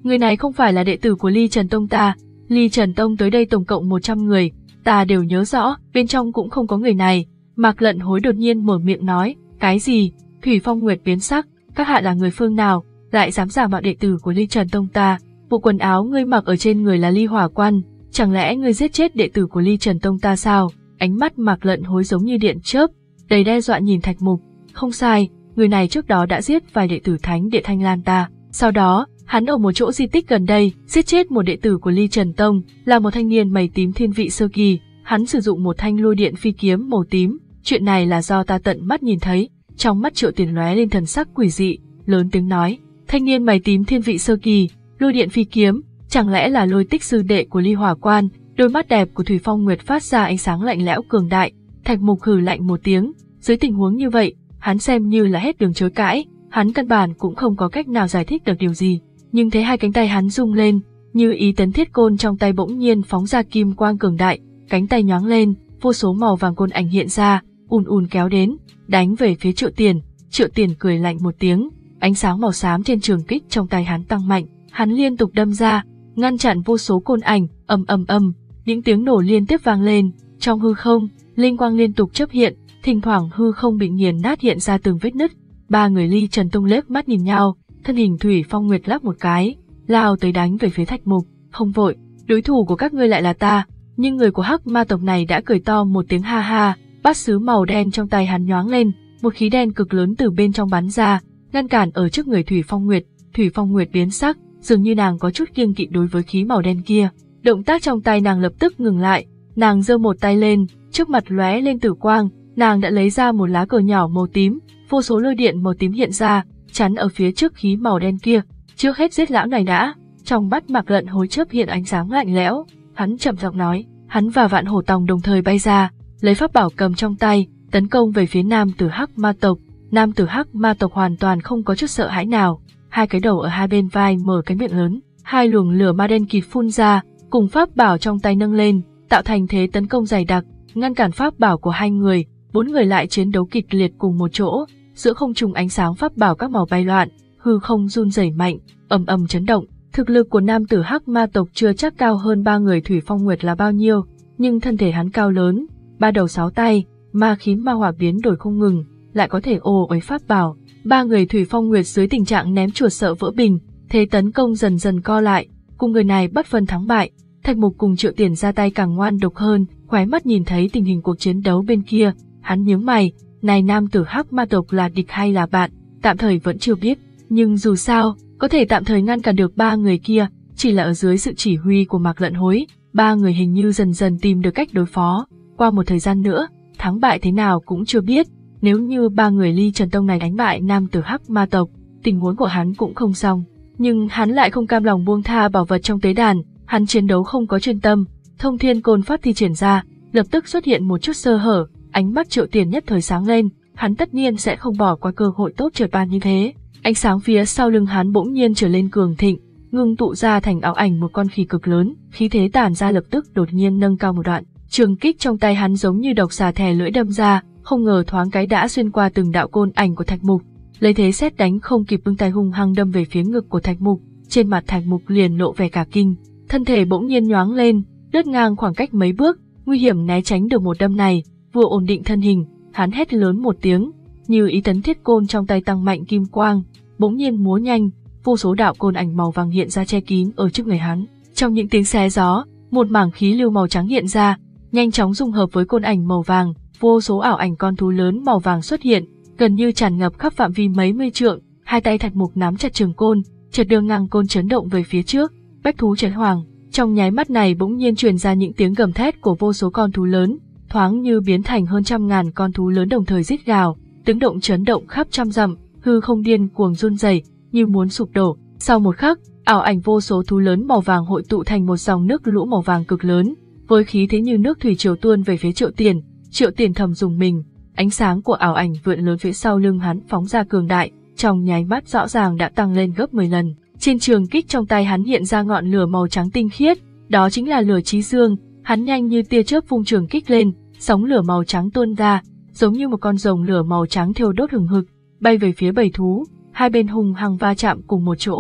người này không phải là đệ tử của Ly Trần Tông ta. Ly Trần Tông tới đây tổng cộng một trăm người, ta đều nhớ rõ, bên trong cũng không có người này. Mạc Lận Hối đột nhiên mở miệng nói, cái gì? Thủy Phong Nguyệt biến sắc, các hạ là người phương nào, lại dám giả mạo đệ tử của Ly Trần Tông ta? Bộ quần áo ngươi mặc ở trên người là Ly Hỏa Quan, chẳng lẽ ngươi giết chết đệ tử của Ly Trần Tông ta sao? Ánh mắt Mạc Lận Hối giống như điện chớp, đầy đe dọa nhìn Thạch Mục. Không sai, người này trước đó đã giết vài đệ tử Thánh Địa Thanh Lan ta. Sau đó, hắn ở một chỗ di tích gần đây, giết chết một đệ tử của Ly Trần Tông, là một thanh niên mày tím thiên vị sơ kỳ. Hắn sử dụng một thanh lôi điện phi kiếm màu tím. Chuyện này là do ta tận mắt nhìn thấy. Trong mắt Triệu Tiền lóe lên thần sắc quỷ dị, lớn tiếng nói, thanh niên mày tím thiên vị sơ kỳ, lôi điện phi kiếm, chẳng lẽ là Lôi Tích sư đệ của Ly Hỏa Quan? Đôi mắt đẹp của Thủy Phong Nguyệt phát ra ánh sáng lạnh lẽo cường đại. Thạch Mục hừ lạnh một tiếng, dưới tình huống như vậy, hắn xem như là hết đường chối cãi, hắn căn bản cũng không có cách nào giải thích được điều gì. Nhưng thấy hai cánh tay hắn rung lên, như ý tấn thiết côn trong tay bỗng nhiên phóng ra kim quang cường đại, cánh tay nhoáng lên, vô số màu vàng côn ảnh hiện ra, ùn ùn kéo đến, đánh về phía Triệu Tiền. Triệu Tiền cười lạnh một tiếng, ánh sáng màu xám trên trường kích trong tay hắn tăng mạnh, hắn liên tục đâm ra, ngăn chặn vô số côn ảnh, ầm ầm ầm, những tiếng nổ liên tiếp vang lên, trong hư không, linh quang liên tục chớp hiện, thỉnh thoảng hư không bị nghiền nát hiện ra từng vết nứt. Ba người Ly Trần Tông liếc mắt nhìn nhau, thân hình Thủy Phong Nguyệt lắc một cái, lao tới đánh về phía Thạch Mục. Không vội, đối thủ của các ngươi lại là ta. Nhưng người của Hắc Ma tộc này đã cười to một tiếng ha ha, bát sứ màu đen trong tay hắn nhoáng lên, một khí đen cực lớn từ bên trong bắn ra, ngăn cản ở trước người Thủy Phong Nguyệt. Thủy Phong Nguyệt biến sắc, dường như nàng có chút kiêng kỵ đối với khí màu đen kia. Động tác trong tay nàng lập tức ngừng lại, nàng giơ một tay lên, trước mặt lóe lên tử quang, nàng đã lấy ra một lá cờ nhỏ màu tím, vô số lôi điện màu tím hiện ra, chắn ở phía trước khí màu đen kia. Trước hết giết lão này đã. Trong mắt Mạc Lận Hối chớp hiện ánh sáng lạnh lẽo, hắn chậm giọng nói, hắn và Vạn Hổ Tòng đồng thời bay ra, lấy pháp bảo cầm trong tay, tấn công về phía nam tử Hắc Ma tộc. Nam tử Hắc Ma tộc hoàn toàn không có chút sợ hãi nào, hai cái đầu ở hai bên vai mở cái miệng lớn, hai luồng lửa ma đen kịt phun ra, cùng pháp bảo trong tay nâng lên, tạo thành thế tấn công dày đặc, ngăn cản pháp bảo của hai người. Bốn người lại chiến đấu kịch liệt cùng một chỗ, giữa không trung ánh sáng pháp bảo các màu bay loạn, hư không run rẩy mạnh, ầm ầm chấn động. Thực lực của nam tử Hắc Ma tộc chưa chắc cao hơn ba người Thủy Phong Nguyệt là bao nhiêu, nhưng thân thể hắn cao lớn, ba đầu sáu tay, ma khí ma hỏa biến đổi không ngừng, lại có thể ồ uế pháp bảo. Ba người Thủy Phong Nguyệt dưới tình trạng ném chuột sợ vỡ bình, thế tấn công dần dần co lại, cùng người này bất phân thắng bại. Thạch Mục cùng Triệu Tiền ra tay càng ngoan độc hơn, khóe mắt nhìn thấy tình hình cuộc chiến đấu bên kia, hắn nhướng mày, này nam tử Hắc Ma tộc là địch hay là bạn, tạm thời vẫn chưa biết, nhưng dù sao, có thể tạm thời ngăn cản được ba người kia, chỉ là ở dưới sự chỉ huy của Mạc Lận Hối, ba người hình như dần dần tìm được cách đối phó. Qua một thời gian nữa, thắng bại thế nào cũng chưa biết, nếu như ba người Ly Trần Tông này đánh bại nam tử Hắc Ma tộc, tình huống của hắn cũng không xong, nhưng hắn lại không cam lòng buông tha bảo vật trong tế đàn, hắn chiến đấu không có chuyên tâm, Thông Thiên Côn Pháp thi triển ra, lập tức xuất hiện một chút sơ hở, ánh mắt Triệu Tiền nhất thời sáng lên, hắn tất nhiên sẽ không bỏ qua cơ hội tốt chợt ban như thế. Ánh sáng phía sau lưng hắn bỗng nhiên trở lên cường thịnh, ngưng tụ ra thành ảo ảnh một con khỉ cực lớn, khí thế tản ra lập tức đột nhiên nâng cao một đoạn, trường kích trong tay hắn giống như độc xà thè lưỡi đâm ra, không ngờ thoáng cái đã xuyên qua từng đạo côn ảnh của Thạch Mục, lấy thế sét đánh không kịp bưng tay hung hăng đâm về phía ngực của Thạch Mục. Trên mặt Thạch Mục liền lộ vẻ cả kinh, thân thể bỗng nhiên nhoáng lên, lướt ngang khoảng cách mấy bước, nguy hiểm né tránh được một đâm này, vừa ổn định thân hình, hắn hét lớn một tiếng, như ý tấn thiết côn trong tay tăng mạnh kim quang, bỗng nhiên múa nhanh, vô số đạo côn ảnh màu vàng hiện ra che kín ở trước người hắn. Trong những tiếng xé gió, một mảng khí lưu màu trắng hiện ra, nhanh chóng dung hợp với côn ảnh màu vàng, vô số ảo ảnh con thú lớn màu vàng xuất hiện, gần như tràn ngập khắp phạm vi mấy mươi trượng. Hai tay Thạch Mục nắm chặt trường côn, chợt đưa ngang côn chấn động về phía trước, bách thú chấn hoàng. Trong nháy mắt này bỗng nhiên truyền ra những tiếng gầm thét của vô số con thú lớn, thoáng như biến thành hơn trăm ngàn con thú lớn đồng thời rít gào, tiếng động chấn động khắp trăm dặm, hư không điên cuồng run rẩy, như muốn sụp đổ. Sau một khắc, ảo ảnh vô số thú lớn màu vàng hội tụ thành một dòng nước lũ màu vàng cực lớn, với khí thế như nước thủy triều tuôn về phía Triệu Tiền. Triệu Tiền thầm dùng mình, ánh sáng của ảo ảnh vượn lớn phía sau lưng hắn phóng ra cường đại, trong nháy mắt rõ ràng đã tăng lên gấp mười lần. Trên trường kích trong tay hắn hiện ra ngọn lửa màu trắng tinh khiết, đó chính là lửa chí dương. Hắn nhanh như tia chớp vung trường kích lên, sóng lửa màu trắng tuôn ra, giống như một con rồng lửa màu trắng thiêu đốt hừng hực, bay về phía bầy thú, hai bên hung hăng va chạm cùng một chỗ.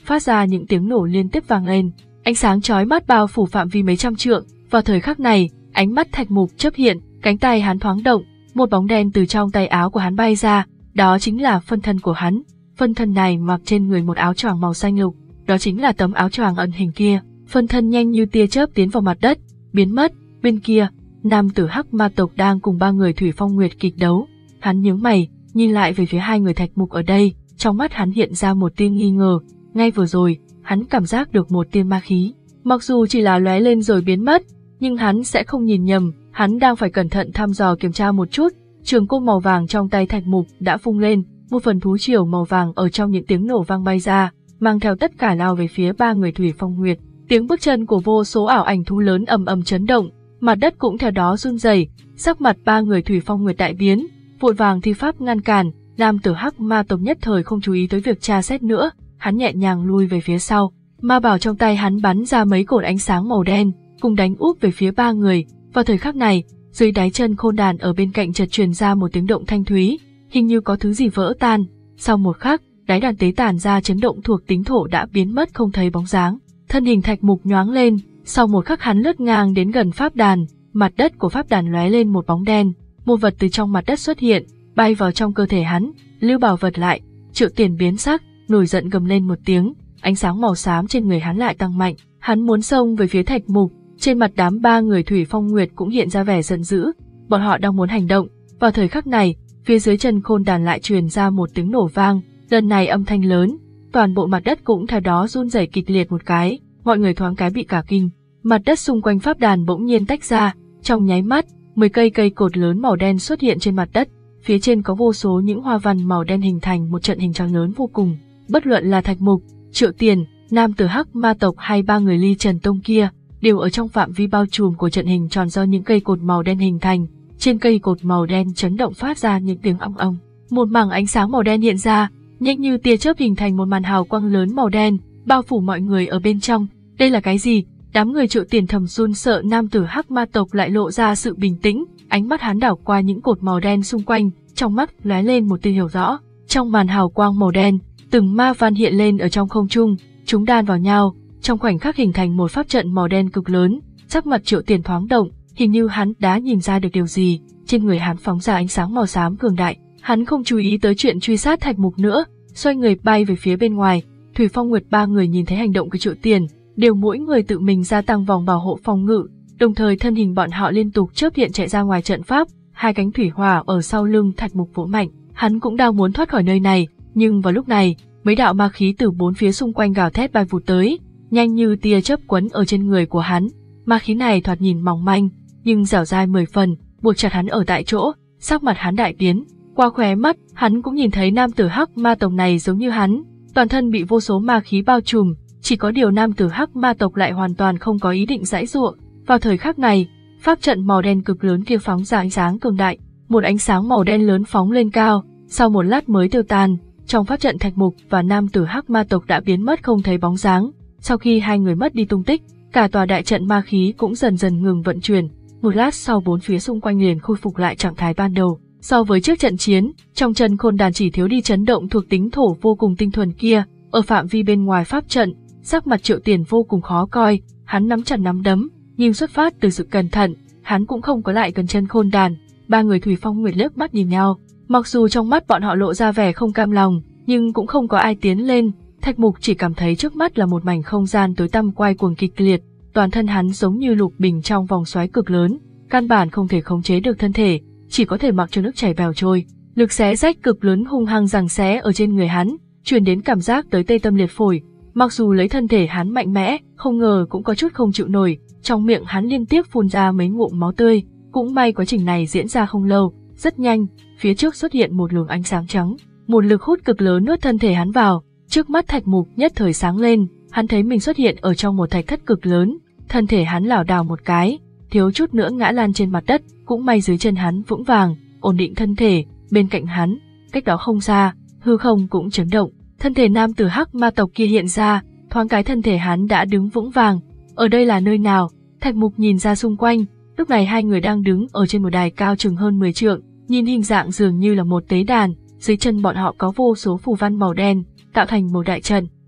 phát ra những tiếng nổ liên tiếp vang lên. Ánh sáng chói mắt bao phủ phạm vi mấy trăm trượng. Vào thời khắc này, ánh mắt Thạch Mục chớp hiện, cánh tay hắn thoáng động, một bóng đen từ trong tay áo của hắn bay ra, đó chính là phân thân của hắn. Phân thân này mặc trên người một áo choàng màu xanh lục, đó chính là tấm áo choàng ẩn hình kia. Phân thân nhanh như tia chớp tiến vào mặt đất, biến mất. Bên kia, nam tử Hắc Ma tộc đang cùng ba người Thủy Phong Nguyệt kịch đấu. Hắn nhướng mày, nhìn lại về phía hai người Thạch Mục ở đây, trong mắt hắn hiện ra một tia nghi ngờ. Ngay vừa rồi, hắn cảm giác được một tia ma khí, mặc dù chỉ là lóe lên rồi biến mất, nhưng hắn sẽ không nhìn nhầm. Hắn đang phải cẩn thận thăm dò kiểm tra một chút. Trường côn màu vàng trong tay Thạch Mục đã phun lên, một phần thú triều màu vàng ở trong những tiếng nổ vang bay ra, mang theo tất cả lao về phía ba người Thủy Phong Nguyệt. Tiếng bước chân của vô số ảo ảnh thú lớn ầm ầm chấn động, mặt đất cũng theo đó run rẩy. Sắc mặt ba người Thủy Phong Nguyệt đại biến, vội vàng thi pháp ngăn cản. Nam tử Hắc Ma tộc nhất thời không chú ý tới việc tra xét nữa, hắn nhẹ nhàng lui về phía sau. Ma bảo trong tay hắn bắn ra mấy cột ánh sáng màu đen, cùng đánh úp về phía ba người. Vào thời khắc này, dưới đáy chân khôn đàn ở bên cạnh chợt truyền ra một tiếng động thanh thúy, hình như có thứ gì vỡ tan. Sau một khắc, đáy đàn tế tản ra chấn động thuộc tính thổ đã biến mất không thấy bóng dáng. Thân hình Thạch Mục nhoáng lên, sau một khắc hắn lướt ngang đến gần pháp đàn, mặt đất của pháp đàn lóe lên một bóng đen, một vật từ trong mặt đất xuất hiện, bay vào trong cơ thể hắn. Lưu Bảo vật lại, Triệu Tiền biến sắc, nổi giận gầm lên một tiếng, ánh sáng màu xám trên người hắn lại tăng mạnh, hắn muốn xông về phía Thạch Mục. Trên mặt đám ba người Thủy Phong Nguyệt cũng hiện ra vẻ giận dữ, bọn họ đang muốn hành động. Vào thời khắc này, phía dưới chân khôn đàn lại truyền ra một tiếng nổ vang, lần này âm thanh lớn, toàn bộ mặt đất cũng theo đó run rẩy kịch liệt một cái, mọi người thoáng cái bị cả kinh. Mặt đất xung quanh pháp đàn bỗng nhiên tách ra, trong nháy mắt, mười cây cây cột lớn màu đen xuất hiện trên mặt đất, phía trên có vô số những hoa văn màu đen hình thành một trận hình tròn lớn vô cùng. Bất luận là Thạch Mục, Triệu Tiền, nam tử Hắc Ma tộc hay ba người Ly Trần Tông kia, đều ở trong phạm vi bao trùm của trận hình tròn do những cây cột màu đen hình thành. Trên cây cột màu đen chấn động phát ra những tiếng ong ong. Một mảng ánh sáng màu đen hiện ra, nhanh như tia chớp hình thành một màn hào quang lớn màu đen, bao phủ mọi người ở bên trong. Đây là cái gì? Đám người Triệu Tiền thầm run sợ. Nam tử Hắc Ma tộc lại lộ ra sự bình tĩnh, ánh mắt hắn đảo qua những cột màu đen xung quanh, trong mắt lóe lên một tia hiểu rõ. Trong màn hào quang màu đen, từng ma văn hiện lên ở trong không trung, chúng đan vào nhau, trong khoảnh khắc hình thành một pháp trận màu đen cực lớn. Sắc mặt Triệu Tiền thoáng động, hình như hắn đã nhìn ra được điều gì. Trên người hắn phóng ra ánh sáng màu xám cường đại, hắn không chú ý tới chuyện truy sát Thạch Mục nữa, xoay người bay về phía bên ngoài. Thủy Phong Nguyệt ba người nhìn thấy hành động của Triệu Tiền, đều mỗi người tự mình gia tăng vòng bảo hộ phòng ngự, đồng thời thân hình bọn họ liên tục chớp hiện chạy ra ngoài trận pháp. Hai cánh thủy hỏa ở sau lưng Thạch Mục vỗ mạnh, hắn cũng đang muốn thoát khỏi nơi này, nhưng vào lúc này, mấy đạo ma khí từ bốn phía xung quanh gào thét bay vụt tới, nhanh như tia chớp quấn ở trên người của hắn. Ma khí này thoạt nhìn mỏng manh, nhưng dẻo dai mười phần, buộc chặt hắn ở tại chỗ. Sắc mặt hắn đại biến, qua khóe mắt, hắn cũng nhìn thấy nam tử Hắc Ma tộc này giống như hắn, toàn thân bị vô số ma khí bao trùm, chỉ có điều nam tử Hắc Ma tộc lại hoàn toàn không có ý định giãy giụa. Vào thời khắc này, pháp trận màu đen cực lớn kia phóng ra ánh sáng cường đại, một ánh sáng màu đen lớn phóng lên cao, sau một lát mới tiêu tan. Trong pháp trận Thạch Mục và nam tử Hắc Ma tộc đã biến mất không thấy bóng dáng. Sau khi hai người mất đi tung tích, cả tòa đại trận ma khí cũng dần dần ngừng vận chuyển. Một lát sau bốn phía xung quanh liền khôi phục lại trạng thái ban đầu. So với trước trận chiến, trong chân khôn đàn chỉ thiếu đi chấn động thuộc tính thổ vô cùng tinh thuần kia. Ở phạm vi bên ngoài pháp trận, sắc mặt Triệu Tiền vô cùng khó coi, hắn nắm chặt nắm đấm, nhưng xuất phát từ sự cẩn thận, hắn cũng không có lại gần chân khôn đàn. Ba người Thủy Phong Nguyệt liếc mắt nhìn nhau, mặc dù trong mắt bọn họ lộ ra vẻ không cam lòng, nhưng cũng không có ai tiến lên. Thạch Mục chỉ cảm thấy trước mắt là một mảnh không gian tối tăm quay cuồng kịch liệt, toàn thân hắn giống như lục bình trong vòng xoáy cực lớn, căn bản không thể khống chế được thân thể, chỉ có thể mặc cho nước chảy bèo trôi. Lực xé rách cực lớn hung hăng giằng xé ở trên người hắn, truyền đến cảm giác tới tê tâm liệt phổi. Mặc dù lấy thân thể hắn mạnh mẽ, không ngờ cũng có chút không chịu nổi, trong miệng hắn liên tiếp phun ra mấy ngụm máu tươi. Cũng may quá trình này diễn ra không lâu, rất nhanh, phía trước xuất hiện một luồng ánh sáng trắng, một lực hút cực lớn nuốt thân thể hắn vào. Trước mắt Thạch Mục nhất thời sáng lên, hắn thấy mình xuất hiện ở trong một thạch thất cực lớn, thân thể hắn lảo đảo một cái, thiếu chút nữa ngã lan trên mặt đất, cũng may dưới chân hắn vững vàng, ổn định thân thể. Bên cạnh hắn, cách đó không xa, hư không cũng chấn động, thân thể nam tử Hắc Ma tộc kia hiện ra, thoáng cái thân thể hắn đã đứng vững vàng. Ở đây là nơi nào? Thạch Mục nhìn ra xung quanh, lúc này hai người đang đứng ở trên một đài cao chừng hơn mười trượng, nhìn hình dạng dường như là một tế đàn, dưới chân bọn họ có vô số phù văn màu đen, tạo thành một đại trận.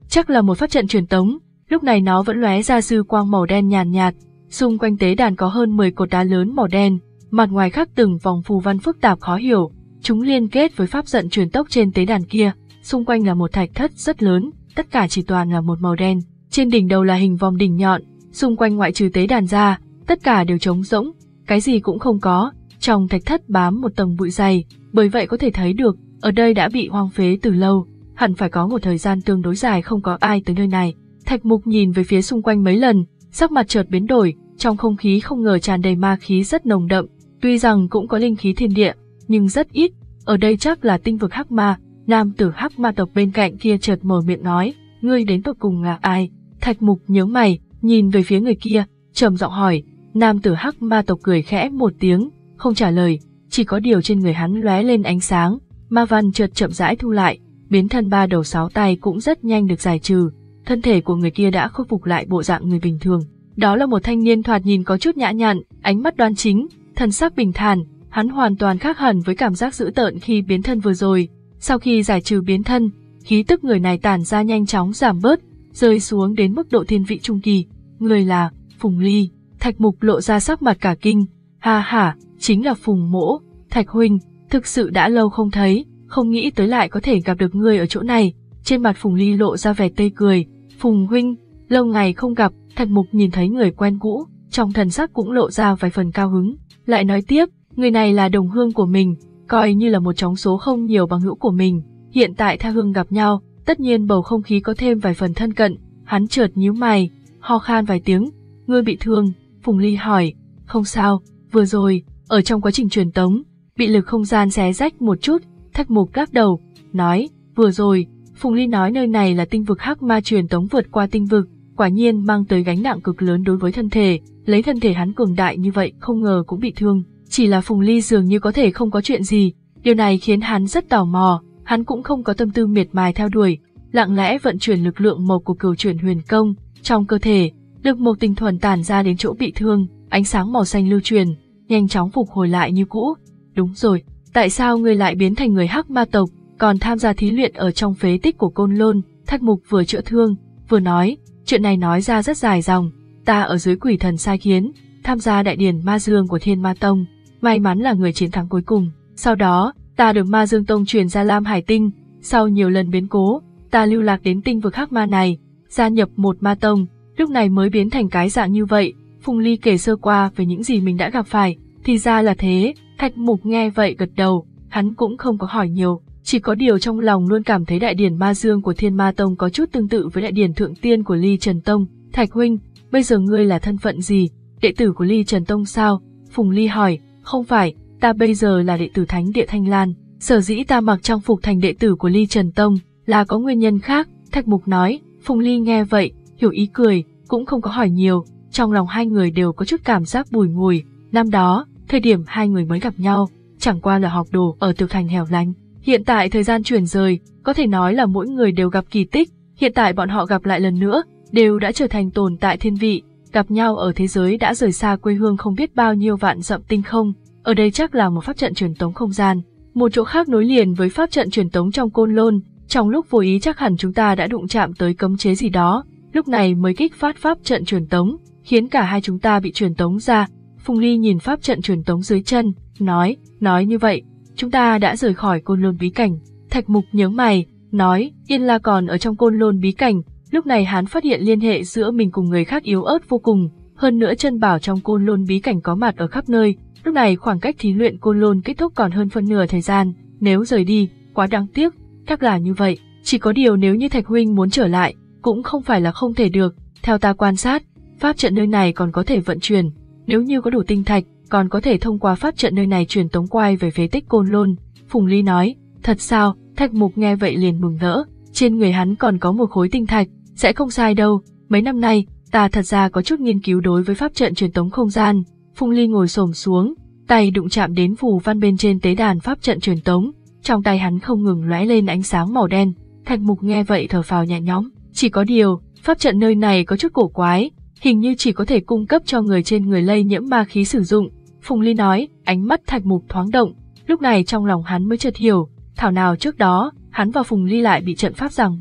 chắc là một pháp trận truyền tống. Lúc này nó vẫn lóe ra dư quang màu đen nhàn nhạt, nhạt. Xung quanh tế đàn có hơn mười cột đá lớn màu đen, mặt ngoài khắc từng vòng phù văn phức tạp khó hiểu. Chúng liên kết với pháp trận truyền tốc trên tế đàn kia. Xung quanh là một thạch thất rất lớn, tất cả chỉ toàn là một màu đen. Trên đỉnh đầu là hình vòm đỉnh nhọn, xung quanh ngoại trừ tế đàn ra, tất cả đều trống rỗng, cái gì cũng không có. Trong thạch thất bám một tầng bụi dày, bởi vậy có thể thấy được, ở đây đã bị hoang phế từ lâu, hẳn phải có một thời gian tương đối dài không có ai tới nơi này. Thạch Mục nhìn về phía xung quanh mấy lần, sắc mặt chợt biến đổi, trong không khí không ngờ tràn đầy ma khí rất nồng đậm, tuy rằng cũng có linh khí thiên địa, nhưng rất ít, ở đây chắc là tinh vực hắc ma. Nam tử hắc ma tộc bên cạnh kia chợt mở miệng nói, ngươi đến tột cùng là ai? Thạch Mục nhướng mày, nhìn về phía người kia, trầm giọng hỏi. Nam tử hắc ma tộc cười khẽ một tiếng, không trả lời, chỉ có điều trên người hắn lóe lên ánh sáng, ma văn chợt chậm rãi thu lại, biến thân ba đầu sáu tay cũng rất nhanh được giải trừ, thân thể của người kia đã khôi phục lại bộ dạng người bình thường. Đó là một thanh niên thoạt nhìn có chút nhã nhặn, ánh mắt đoan chính, thần sắc bình thản, hắn hoàn toàn khác hẳn với cảm giác dữ tợn khi biến thân vừa rồi. Sau khi giải trừ biến thân, khí tức người này tản ra nhanh chóng giảm bớt, rơi xuống đến mức độ thiên vị trung kỳ. Người là Phùng Ly. Thạch Mục lộ ra sắc mặt cả kinh, ha ha, chính là Phùng Mỗ. Thạch huynh, thực sự đã lâu không thấy, không nghĩ tới lại có thể gặp được ngươi ở chỗ này. Trên mặt Phùng Ly lộ ra vẻ tươi cười. Phùng huynh, lâu ngày không gặp. Thạch Mục nhìn thấy người quen cũ, trong thần sắc cũng lộ ra vài phần cao hứng, lại nói tiếp, người này là đồng hương của mình, coi như là một trong số không nhiều bằng hữu của mình, hiện tại tha hương gặp nhau, tất nhiên bầu không khí có thêm vài phần thân cận. Hắn chợt nhíu mày, ho khan vài tiếng. Ngươi bị thương? Phùng Ly hỏi. Không sao, vừa rồi, ở trong quá trình truyền tống, bị lực không gian xé rách một chút. Thạch Mục lắc đầu, nói, vừa rồi, Phùng Ly nói nơi này là tinh vực hắc ma truyền tống vượt qua tinh vực, quả nhiên mang tới gánh nặng cực lớn đối với thân thể, lấy thân thể hắn cường đại như vậy không ngờ cũng bị thương. Chỉ là Phùng Ly dường như có thể không có chuyện gì, điều này khiến hắn rất tò mò, hắn cũng không có tâm tư miệt mài theo đuổi, lặng lẽ vận chuyển lực lượng mộc của cửu chuyển huyền công, trong cơ thể, lực mộc tinh thuần tản ra đến chỗ bị thương, ánh sáng màu xanh lưu truyền, nhanh chóng phục hồi lại như cũ. Đúng rồi, tại sao ngươi lại biến thành người hắc ma tộc, còn tham gia thí luyện ở trong phế tích của Côn Lôn? Thạch Mục vừa chữa thương, vừa nói, chuyện này nói ra rất dài dòng, ta ở dưới quỷ thần sai khiến, tham gia đại điển ma dương của Thiên Ma Tông, may mắn là người chiến thắng cuối cùng. Sau đó, ta được Ma Dương Tông truyền ra Lam Hải Tinh, sau nhiều lần biến cố, ta lưu lạc đến tinh vực hắc ma này, gia nhập một ma tông, lúc này mới biến thành cái dạng như vậy. Phùng Ly kể sơ qua về những gì mình đã gặp phải, thì ra là thế. Thạch Mục nghe vậy gật đầu, hắn cũng không có hỏi nhiều, chỉ có điều trong lòng luôn cảm thấy đại điển ma dương của Thiên Ma Tông có chút tương tự với đại điển thượng tiên của Ly Trần Tông. Thạch huynh, bây giờ ngươi là thân phận gì? Đệ tử của Ly Trần Tông sao? Phùng Ly hỏi. Không phải, ta bây giờ là đệ tử Thánh Địa Thanh Lan, sở dĩ ta mặc trang phục thành đệ tử của Ly Trần Tông là có nguyên nhân khác. Thạch Mục nói. Phùng Ly nghe vậy, hiểu ý cười, cũng không có hỏi nhiều, trong lòng hai người đều có chút cảm giác bùi ngùi. Năm đó, thời điểm hai người mới gặp nhau, chẳng qua là học đồ ở tiểu thành hẻo lánh. Hiện tại thời gian chuyển rời, có thể nói là mỗi người đều gặp kỳ tích, hiện tại bọn họ gặp lại lần nữa, đều đã trở thành tồn tại thiên vị, gặp nhau ở thế giới đã rời xa quê hương không biết bao nhiêu vạn dặm tinh không. Ở đây chắc là một pháp trận truyền tống không gian, một chỗ khác nối liền với pháp trận truyền tống trong Côn Lôn, trong lúc vô ý chắc hẳn chúng ta đã đụng chạm tới cấm chế gì đó, lúc này mới kích phát pháp trận truyền tống, khiến cả hai chúng ta bị truyền tống ra. Phùng Ly nhìn pháp trận truyền tống dưới chân, nói, nói như vậy, chúng ta đã rời khỏi Côn Lôn bí cảnh. Thạch Mục nhướng mày, nói, Yên La còn ở trong Côn Lôn bí cảnh, lúc này hắn phát hiện liên hệ giữa mình cùng người khác yếu ớt vô cùng, hơn nữa chân bảo trong Côn Lôn bí cảnh có mặt ở khắp nơi, lúc này khoảng cách thí luyện Côn Lôn kết thúc còn hơn phân nửa thời gian, nếu rời đi, quá đáng tiếc, chắc là như vậy, chỉ có điều nếu như Thạch huynh muốn trở lại, cũng không phải là không thể được, theo ta quan sát, pháp trận nơi này còn có thể vận chuyển, nếu như có đủ tinh thạch, còn có thể thông qua pháp trận nơi này truyền tống quay về phế tích Côn Lôn. Phùng Ly nói, thật sao? Thạch Mục nghe vậy liền mừng rỡ, trên người hắn còn có một khối tinh thạch, sẽ không sai đâu, mấy năm nay, ta thật ra có chút nghiên cứu đối với pháp trận truyền tống không gian. Phùng Ly ngồi xổm xuống, tay đụng chạm đến phù văn bên trên tế đàn pháp trận truyền tống, trong tay hắn không ngừng lóe lên ánh sáng màu đen. Thạch Mục nghe vậy thở phào nhẹ nhõm, chỉ có điều, pháp trận nơi này có chút cổ quái, hình như chỉ có thể cung cấp cho người trên người lây nhiễm ma khí sử dụng. Phùng Ly nói, ánh mắt Thạch Mục thoáng động, lúc này trong lòng hắn mới chợt hiểu, thảo nào trước đó, hắn và Phùng Ly lại bị trận pháp ràng buộc,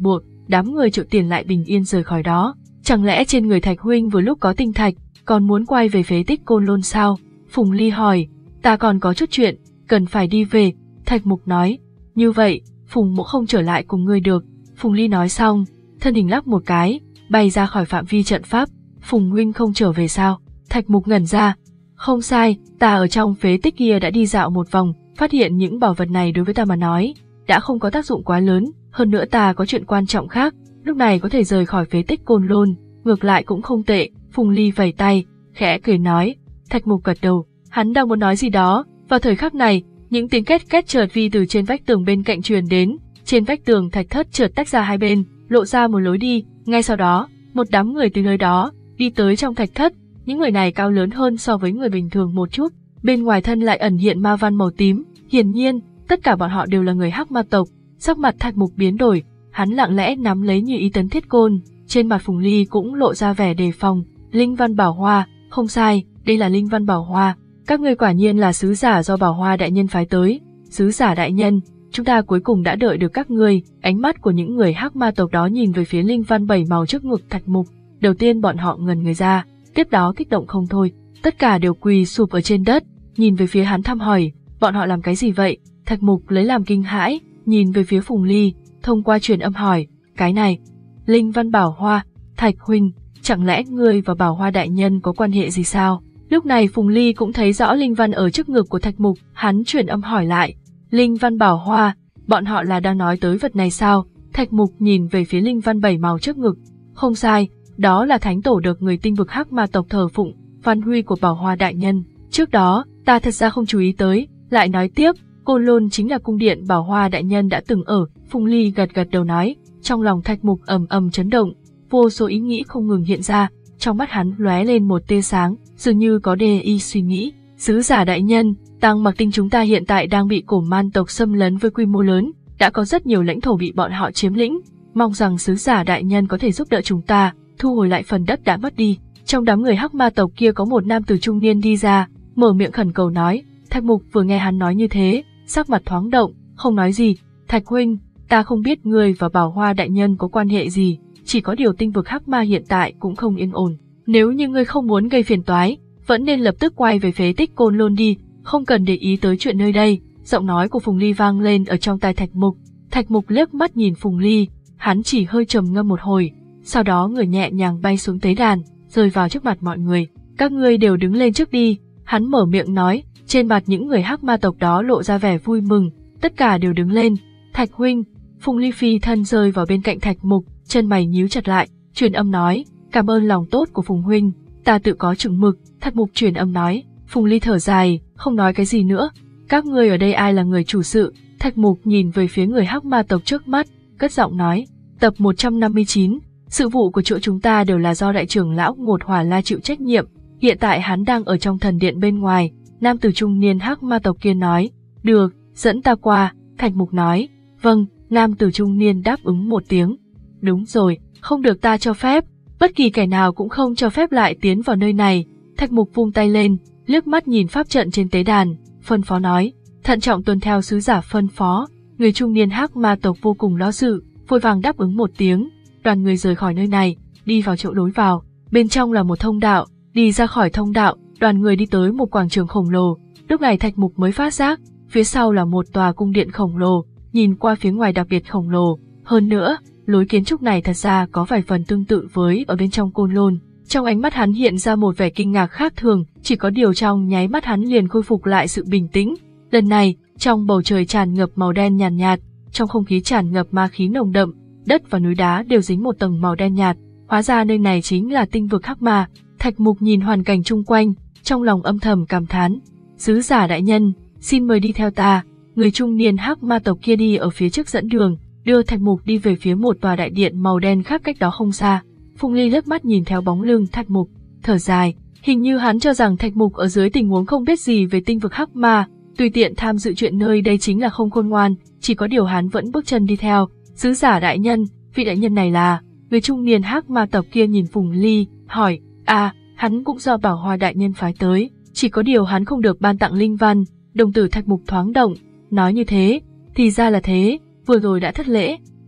đám người Triệu Tiền lại bình yên rời khỏi đó. Chẳng lẽ trên người Thạch huynh vừa lúc có tinh thạch, còn muốn quay về phế tích Côn Lôn sao? Phùng Ly hỏi. Ta còn có chút chuyện, cần phải đi về. Thạch Mục nói. Như vậy, Phùng Mỗ không trở lại cùng ngươi được. Phùng Ly nói xong, thân hình lắc một cái, bay ra khỏi phạm vi trận pháp. Phùng huynh không trở về sao? Thạch Mục ngẩn ra. Không sai, ta ở trong phế tích kia đã đi dạo một vòng, phát hiện những bảo vật này đối với ta mà nói đã không có tác dụng quá lớn, hơn nữa ta có chuyện quan trọng khác, lúc này có thể rời khỏi phế tích Côn Lôn, ngược lại cũng không tệ. Phùng Ly vẩy tay, khẽ cười nói. Thạch Mục gật đầu, hắn đang muốn nói gì đó, vào thời khắc này, những tiếng két két chợt vi từ trên vách tường bên cạnh truyền đến, trên vách tường thạch thất chợt tách ra hai bên, lộ ra một lối đi, ngay sau đó, một đám người từ nơi đó đi tới trong thạch thất, những người này cao lớn hơn so với người bình thường một chút, bên ngoài thân lại ẩn hiện ma văn màu tím, hiển nhiên, tất cả bọn họ đều là người Hắc Ma tộc. Sắc mặt Thạch Mục biến đổi, hắn lặng lẽ nắm lấy Như Ý Tấn Thiết Côn, trên mặt Phùng Ly cũng lộ ra vẻ đề phòng. Linh Văn Bảo Hoa, không sai, đây là Linh Văn Bảo Hoa, các ngươi quả nhiên là sứ giả do Bảo Hoa đại nhân phái tới. Sứ giả đại nhân, chúng ta cuối cùng đã đợi được các ngươi. Ánh mắt của những người Hắc Ma tộc đó nhìn về phía Linh Văn bảy màu trước ngực Thạch Mục, đầu tiên bọn họ ngẩn người ra, tiếp đó kích động không thôi, tất cả đều quỳ sụp ở trên đất, nhìn về phía hắn thăm hỏi, bọn họ làm cái gì vậy? Thạch Mục lấy làm kinh hãi, nhìn về phía Phùng Ly, thông qua truyền âm hỏi, cái này, Linh Văn Bảo Hoa, Thạch huynh, chẳng lẽ ngươi và Bảo Hoa đại nhân có quan hệ gì sao? Lúc này Phùng Ly cũng thấy rõ Linh Văn ở trước ngực của Thạch Mục, hắn truyền âm hỏi lại, Linh Văn Bảo Hoa, bọn họ là đang nói tới vật này sao? Thạch Mục nhìn về phía Linh Văn bảy màu trước ngực, không sai, đó là thánh tổ được người tinh vực Hắc Ma tộc thờ phụng, văn huy của Bảo Hoa đại nhân. Trước đó, ta thật ra không chú ý tới, lại nói tiếp, Côn Lôn chính là cung điện Bảo Hoa đại nhân đã từng ở. Phùng Ly gật gật đầu nói, trong lòng Thạch Mục ầm ầm chấn động, vô số ý nghĩ không ngừng hiện ra, trong mắt hắn lóe lên một tia sáng, dường như có đề y suy nghĩ. Sứ giả đại nhân, Tăng Mặc Tinh chúng ta hiện tại đang bị cổ man tộc xâm lấn với quy mô lớn, đã có rất nhiều lãnh thổ bị bọn họ chiếm lĩnh, mong rằng sứ giả đại nhân có thể giúp đỡ chúng ta thu hồi lại phần đất đã mất đi. Trong đám người Hắc Ma tộc kia có một nam tử trung niên đi ra, mở miệng khẩn cầu nói. Thạch Mục vừa nghe hắn nói như thế, sắc mặt thoáng động, không nói gì. Thạch huynh, ta không biết ngươi và Bảo Hoa đại nhân có quan hệ gì, chỉ có điều tinh vực Hắc Ma hiện tại cũng không yên ổn. Nếu như ngươi không muốn gây phiền toái, vẫn nên lập tức quay về phế tích Côn Lôn đi, không cần để ý tới chuyện nơi đây. Giọng nói của Phùng Ly vang lên ở trong tai Thạch Mục. Thạch Mục liếc mắt nhìn Phùng Ly, hắn chỉ hơi trầm ngâm một hồi, sau đó người nhẹ nhàng bay xuống tế đàn, rơi vào trước mặt mọi người. Các ngươi đều đứng lên trước đi, hắn mở miệng nói, trên mặt những người Hắc Ma tộc đó lộ ra vẻ vui mừng, tất cả đều đứng lên. Thạch huynh, Phùng Ly phi thân rơi vào bên cạnh Thạch Mục, chân mày nhíu chặt lại, truyền âm nói, cảm ơn lòng tốt của Phùng huynh, ta tự có chừng mực. Thạch Mục truyền âm nói. Phùng Ly thở dài, không nói cái gì nữa. Các ngươi ở đây ai là người chủ sự? Thạch Mục nhìn về phía người Hắc Ma tộc trước mắt, cất giọng nói. Tập một trăm năm mươi chín, sự vụ của chỗ chúng ta đều là do đại trưởng lão Ngột Hỏa La chịu trách nhiệm. Hiện tại hắn đang ở trong thần điện bên ngoài. Nam tử trung niên Hắc Ma tộc kia nói. Được, dẫn ta qua. Thạch Mục nói. Vâng. Nam tử trung niên đáp ứng một tiếng. Đúng rồi, không được ta cho phép. Bất kỳ kẻ nào cũng không cho phép lại tiến vào nơi này. Thạch Mục vung tay lên, liếc mắt nhìn pháp trận trên tế đàn, phân phó nói, thận trọng tuân theo sứ giả phân phó. Người trung niên Hắc Ma tộc vô cùng lo sự, vội vàng đáp ứng một tiếng. Đoàn người rời khỏi nơi này, đi vào chỗ lối vào. Bên trong là một thông đạo, đi ra khỏi thông đạo, đoàn người đi tới một quảng trường khổng lồ. Lúc này Thạch Mục mới phát giác, phía sau là một tòa cung điện khổng lồ, nhìn qua phía ngoài đặc biệt khổng lồ. Hơn nữa, lối kiến trúc này thật ra có vài phần tương tự với ở bên trong Côn Lôn. Trong ánh mắt hắn hiện ra một vẻ kinh ngạc khác thường, chỉ có điều trong nháy mắt hắn liền khôi phục lại sự bình tĩnh. Lần này, trong bầu trời tràn ngập màu đen nhàn nhạt, nhạt, trong không khí tràn ngập ma khí nồng đậm, đất và núi đá đều dính một tầng màu đen nhạt. Hóa ra nơi này chính là tinh vực Hắc Ma. Thạch Mục nhìn hoàn cảnh chung quanh, trong lòng âm thầm cảm thán. Sứ giả đại nhân, xin mời đi theo ta. Người trung niên Hắc Ma tộc kia đi ở phía trước dẫn đường, đưa Thạch Mục đi về phía một tòa đại điện màu đen khác cách đó không xa. Phùng Ly liếc mắt nhìn theo bóng lưng Thạch Mục, thở dài, hình như hắn cho rằng Thạch Mục ở dưới tình huống không biết gì về tinh vực Hắc Ma, tùy tiện tham dự chuyện nơi đây chính là không khôn ngoan, chỉ có điều hắn vẫn bước chân đi theo. Sứ giả đại nhân, vị đại nhân này là? Người trung niên Hắc Ma tộc kia nhìn Phùng Ly, hỏi, à, hắn cũng do Bảo Hoa đại nhân phái tới, chỉ có điều hắn không được ban tặng linh văn. Đồng tử Thạch Mục thoáng động, nói như thế, thì ra là thế, vừa rồi đã thất lễ.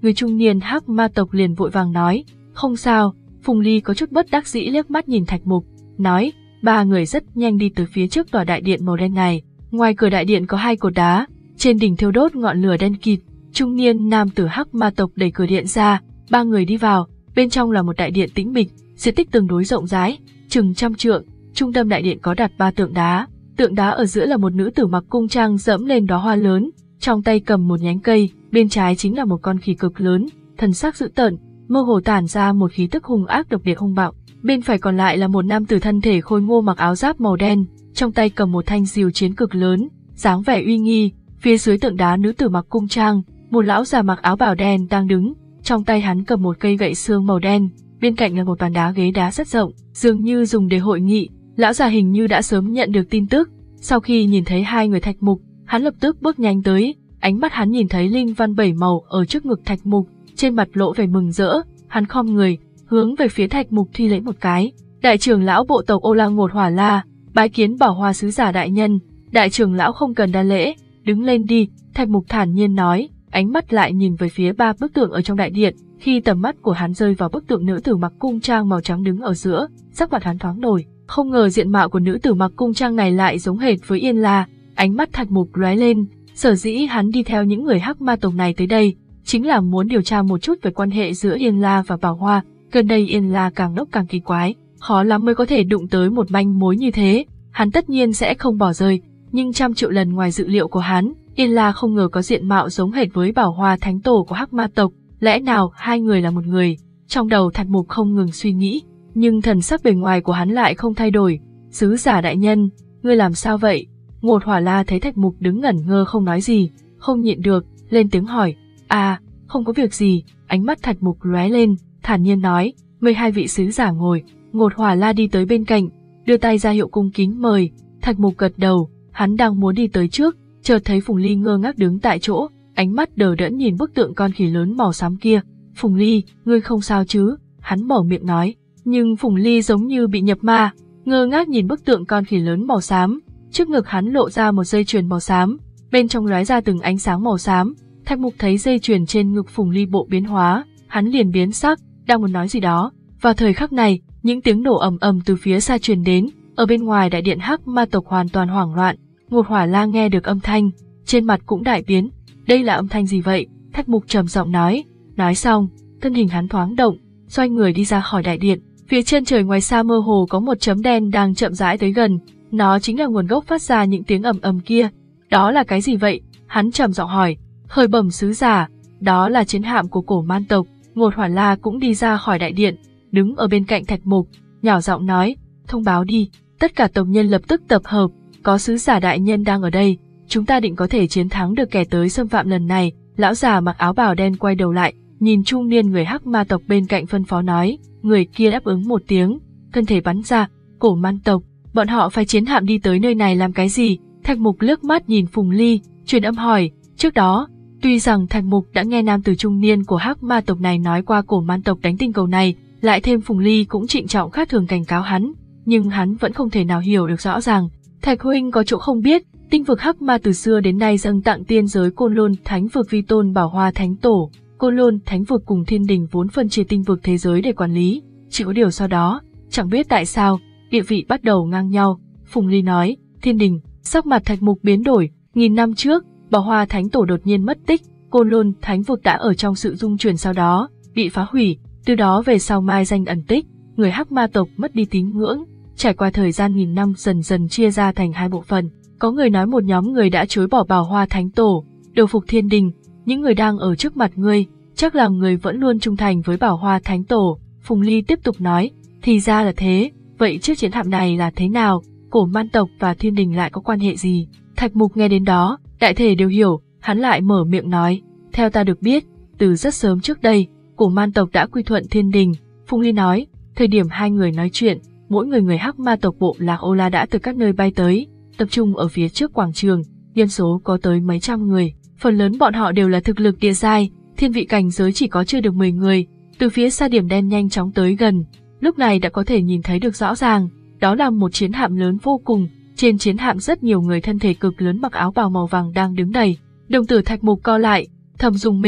người trung niên hắc ma tộc liền vội vàng nói, không sao. Phùng Ly có chút bất đắc dĩ liếc mắt nhìn Thạch Mục, nói, ba người rất nhanh đi tới phía trước tòa đại điện màu đen này. Ngoài cửa đại điện có hai cột đá, trên đỉnh thiêu đốt ngọn lửa đen kịt. Trung niên nam tử hắc ma tộc đẩy cửa điện ra, ba người đi vào. Bên trong là một đại điện tĩnh mịch, diện tích tương đối rộng rãi, chừng trăm trượng. Trung tâm đại điện có đặt ba tượng đá, tượng đá ở giữa là một nữ tử mặc cung trang dẫm lên đóa hoa lớn, trong tay cầm một nhánh cây, bên trái chính là một con khỉ cực lớn, thần sắc dữ tợn, mơ hồ tản ra một khí tức hung ác độc địa hung bạo. Bên phải còn lại là một nam tử thân thể khôi ngô mặc áo giáp màu đen, trong tay cầm một thanh diều chiến cực lớn, dáng vẻ uy nghi. Phía dưới tượng đá nữ tử mặc cung trang, một lão già mặc áo bào đen đang đứng, trong tay hắn cầm một cây gậy xương màu đen, bên cạnh là một bàn đá ghế đá rất rộng, dường như dùng để hội nghị. Lão già hình như đã sớm nhận được tin tức, sau khi nhìn thấy hai người Thạch Mục, hắn lập tức bước nhanh tới, ánh mắt hắn nhìn thấy linh văn bảy màu ở trước ngực Thạch Mục, trên mặt lộ vẻ mừng rỡ, hắn khom người, hướng về phía Thạch Mục thi lễ một cái. Đại trưởng lão bộ tộc Ô La Ngột Hỏa La, bái kiến Bảo Hoa sứ giả đại nhân. Đại trưởng lão không cần đa lễ, đứng lên đi, Thạch Mục thản nhiên nói, ánh mắt lại nhìn về phía ba bức tượng ở trong đại điện. Khi tầm mắt của hắn rơi vào bức tượng nữ tử mặc cung trang màu trắng đứng ở giữa, sắc mặt hắn thoáng đổi. Không ngờ diện mạo của nữ tử mặc cung trang này lại giống hệt với Yên La, ánh mắt Thạch Mục lóe lên, sở dĩ hắn đi theo những người hắc ma tộc này tới đây, chính là muốn điều tra một chút về quan hệ giữa Yên La và Bảo Hoa. Gần đây Yên La càng lúc càng kỳ quái, khó lắm mới có thể đụng tới một manh mối như thế, hắn tất nhiên sẽ không bỏ rơi, nhưng trăm triệu lần ngoài dự liệu của hắn, Yên La không ngờ có diện mạo giống hệt với Bảo Hoa thánh tổ của hắc ma tộc, lẽ nào hai người là một người? Trong đầu Thạch Mục không ngừng suy nghĩ, nhưng thần sắc bề ngoài của hắn lại không thay đổi. Sứ giả đại nhân, ngươi làm sao vậy? Ngột Hỏa La thấy Thạch Mục đứng ngẩn ngơ không nói gì, không nhịn được, lên tiếng hỏi. À, không có việc gì. Ánh mắt Thạch Mục lóe lên, thản nhiên nói, mời hai vị sứ giả ngồi. Ngột Hỏa La đi tới bên cạnh, đưa tay ra hiệu cung kính mời. Thạch Mục gật đầu, hắn đang muốn đi tới trước, chợt thấy Phùng Ly ngơ ngác đứng tại chỗ, ánh mắt đờ đẫn nhìn bức tượng con khỉ lớn màu xám kia. Phùng Ly, ngươi không sao chứ? Hắn mở miệng nói. Nhưng Phùng Ly giống như bị nhập ma, ngơ ngác nhìn bức tượng con khỉ lớn màu xám, trước ngực hắn lộ ra một dây chuyền màu xám, bên trong lóe ra từng ánh sáng màu xám. Thạch Mục thấy dây chuyền trên ngực Phùng Ly bộ biến hóa, hắn liền biến sắc, đang muốn nói gì đó. Vào thời khắc này, những tiếng nổ ầm ầm từ phía xa truyền đến, ở bên ngoài đại điện hắc ma tộc hoàn toàn hoảng loạn. Ngột Hỏa La nghe được âm thanh, trên mặt cũng đại biến. Đây là âm thanh gì vậy? Thạch Mục trầm giọng nói. Nói xong, thân hình hắn thoáng động, xoay người đi ra khỏi đại điện. Phía chân trời ngoài xa mơ hồ có một chấm đen đang chậm rãi tới gần, nó chính là nguồn gốc phát ra những tiếng ầm ầm kia. Đó là cái gì vậy? Hắn trầm giọng hỏi. Khởi bẩm sứ giả, đó là chiến hạm của cổ man tộc. Ngột Hỏa La cũng đi ra khỏi đại điện, đứng ở bên cạnh Thạch Mục, nhỏ giọng nói, thông báo đi. Tất cả tộc nhân lập tức tập hợp, có sứ giả đại nhân đang ở đây, chúng ta định có thể chiến thắng được kẻ tới xâm phạm lần này. Lão già mặc áo bào đen quay đầu lại, nhìn trung niên người hắc ma tộc bên cạnh phân phó nói. Người kia đáp ứng một tiếng, thân thể bắn ra. Cổ man tộc, bọn họ phải chiến hạm đi tới nơi này làm cái gì? Thạch Mục liếc mắt nhìn Phùng Ly, truyền âm hỏi. Trước đó, tuy rằng Thạch Mục đã nghe nam tử trung niên của hắc ma tộc này nói qua cổ man tộc đánh tinh cầu này, lại thêm Phùng Ly cũng trịnh trọng khác thường cảnh cáo hắn, nhưng hắn vẫn không thể nào hiểu được rõ ràng. Thạch huynh có chỗ không biết, tinh vực hắc ma từ xưa đến nay dâng tặng tiên giới Côn Lôn Thánh vực vi tôn Bảo Hoa thánh tổ. Côn Lôn Thánh vực cùng Thiên Đình vốn phân chia tinh vực thế giới để quản lý, chỉ có điều sau đó, chẳng biết tại sao, địa vị bắt đầu ngang nhau. Phùng Ly nói. Thiên Đình. Sắc mặt Thạch Mục biến đổi. Nghìn năm trước, Bảo Hoa thánh tổ đột nhiên mất tích, Côn Lôn Thánh vực đã ở trong sự dung chuyển, sau đó bị phá hủy, từ đó về sau mai danh ẩn tích, người hắc ma tộc mất đi tín ngưỡng. Trải qua thời gian nghìn năm dần dần chia ra thành hai bộ phận, có người nói một nhóm người đã chối bỏ Bảo Hoa thánh tổ, đầu phục Thiên Đình. Những người đang ở trước mặt ngươi, chắc là người vẫn luôn trung thành với Bảo Hoa thánh tổ. Phùng Ly tiếp tục nói. Thì ra là thế, vậy chiếc chiến hạm này là thế nào? Cổ man tộc và Thiên Đình lại có quan hệ gì? Thạch Mục nghe đến đó, đại thể đều hiểu, hắn lại mở miệng nói. Theo ta được biết, từ rất sớm trước đây, cổ man tộc đã quy thuận Thiên Đình. Phùng Ly nói. Thời điểm hai người nói chuyện, mỗi người người hắc ma tộc bộ lạc Ô La đã từ các nơi bay tới, tập trung ở phía trước quảng trường, nhân số có tới mấy trăm người, phần lớn bọn họ đều là thực lực địa giai, thiên vị cảnh giới chỉ có chưa được mười người. Từ phía xa điểm đen nhanh chóng tới gần, lúc này đã có thể nhìn thấy được rõ ràng, đó là một chiến hạm lớn vô cùng, trên chiến hạm rất nhiều người thân thể cực lớn mặc áo bào màu vàng đang đứng đầy. Đồng tử Thạch Mục co lại, thầm dùng mình,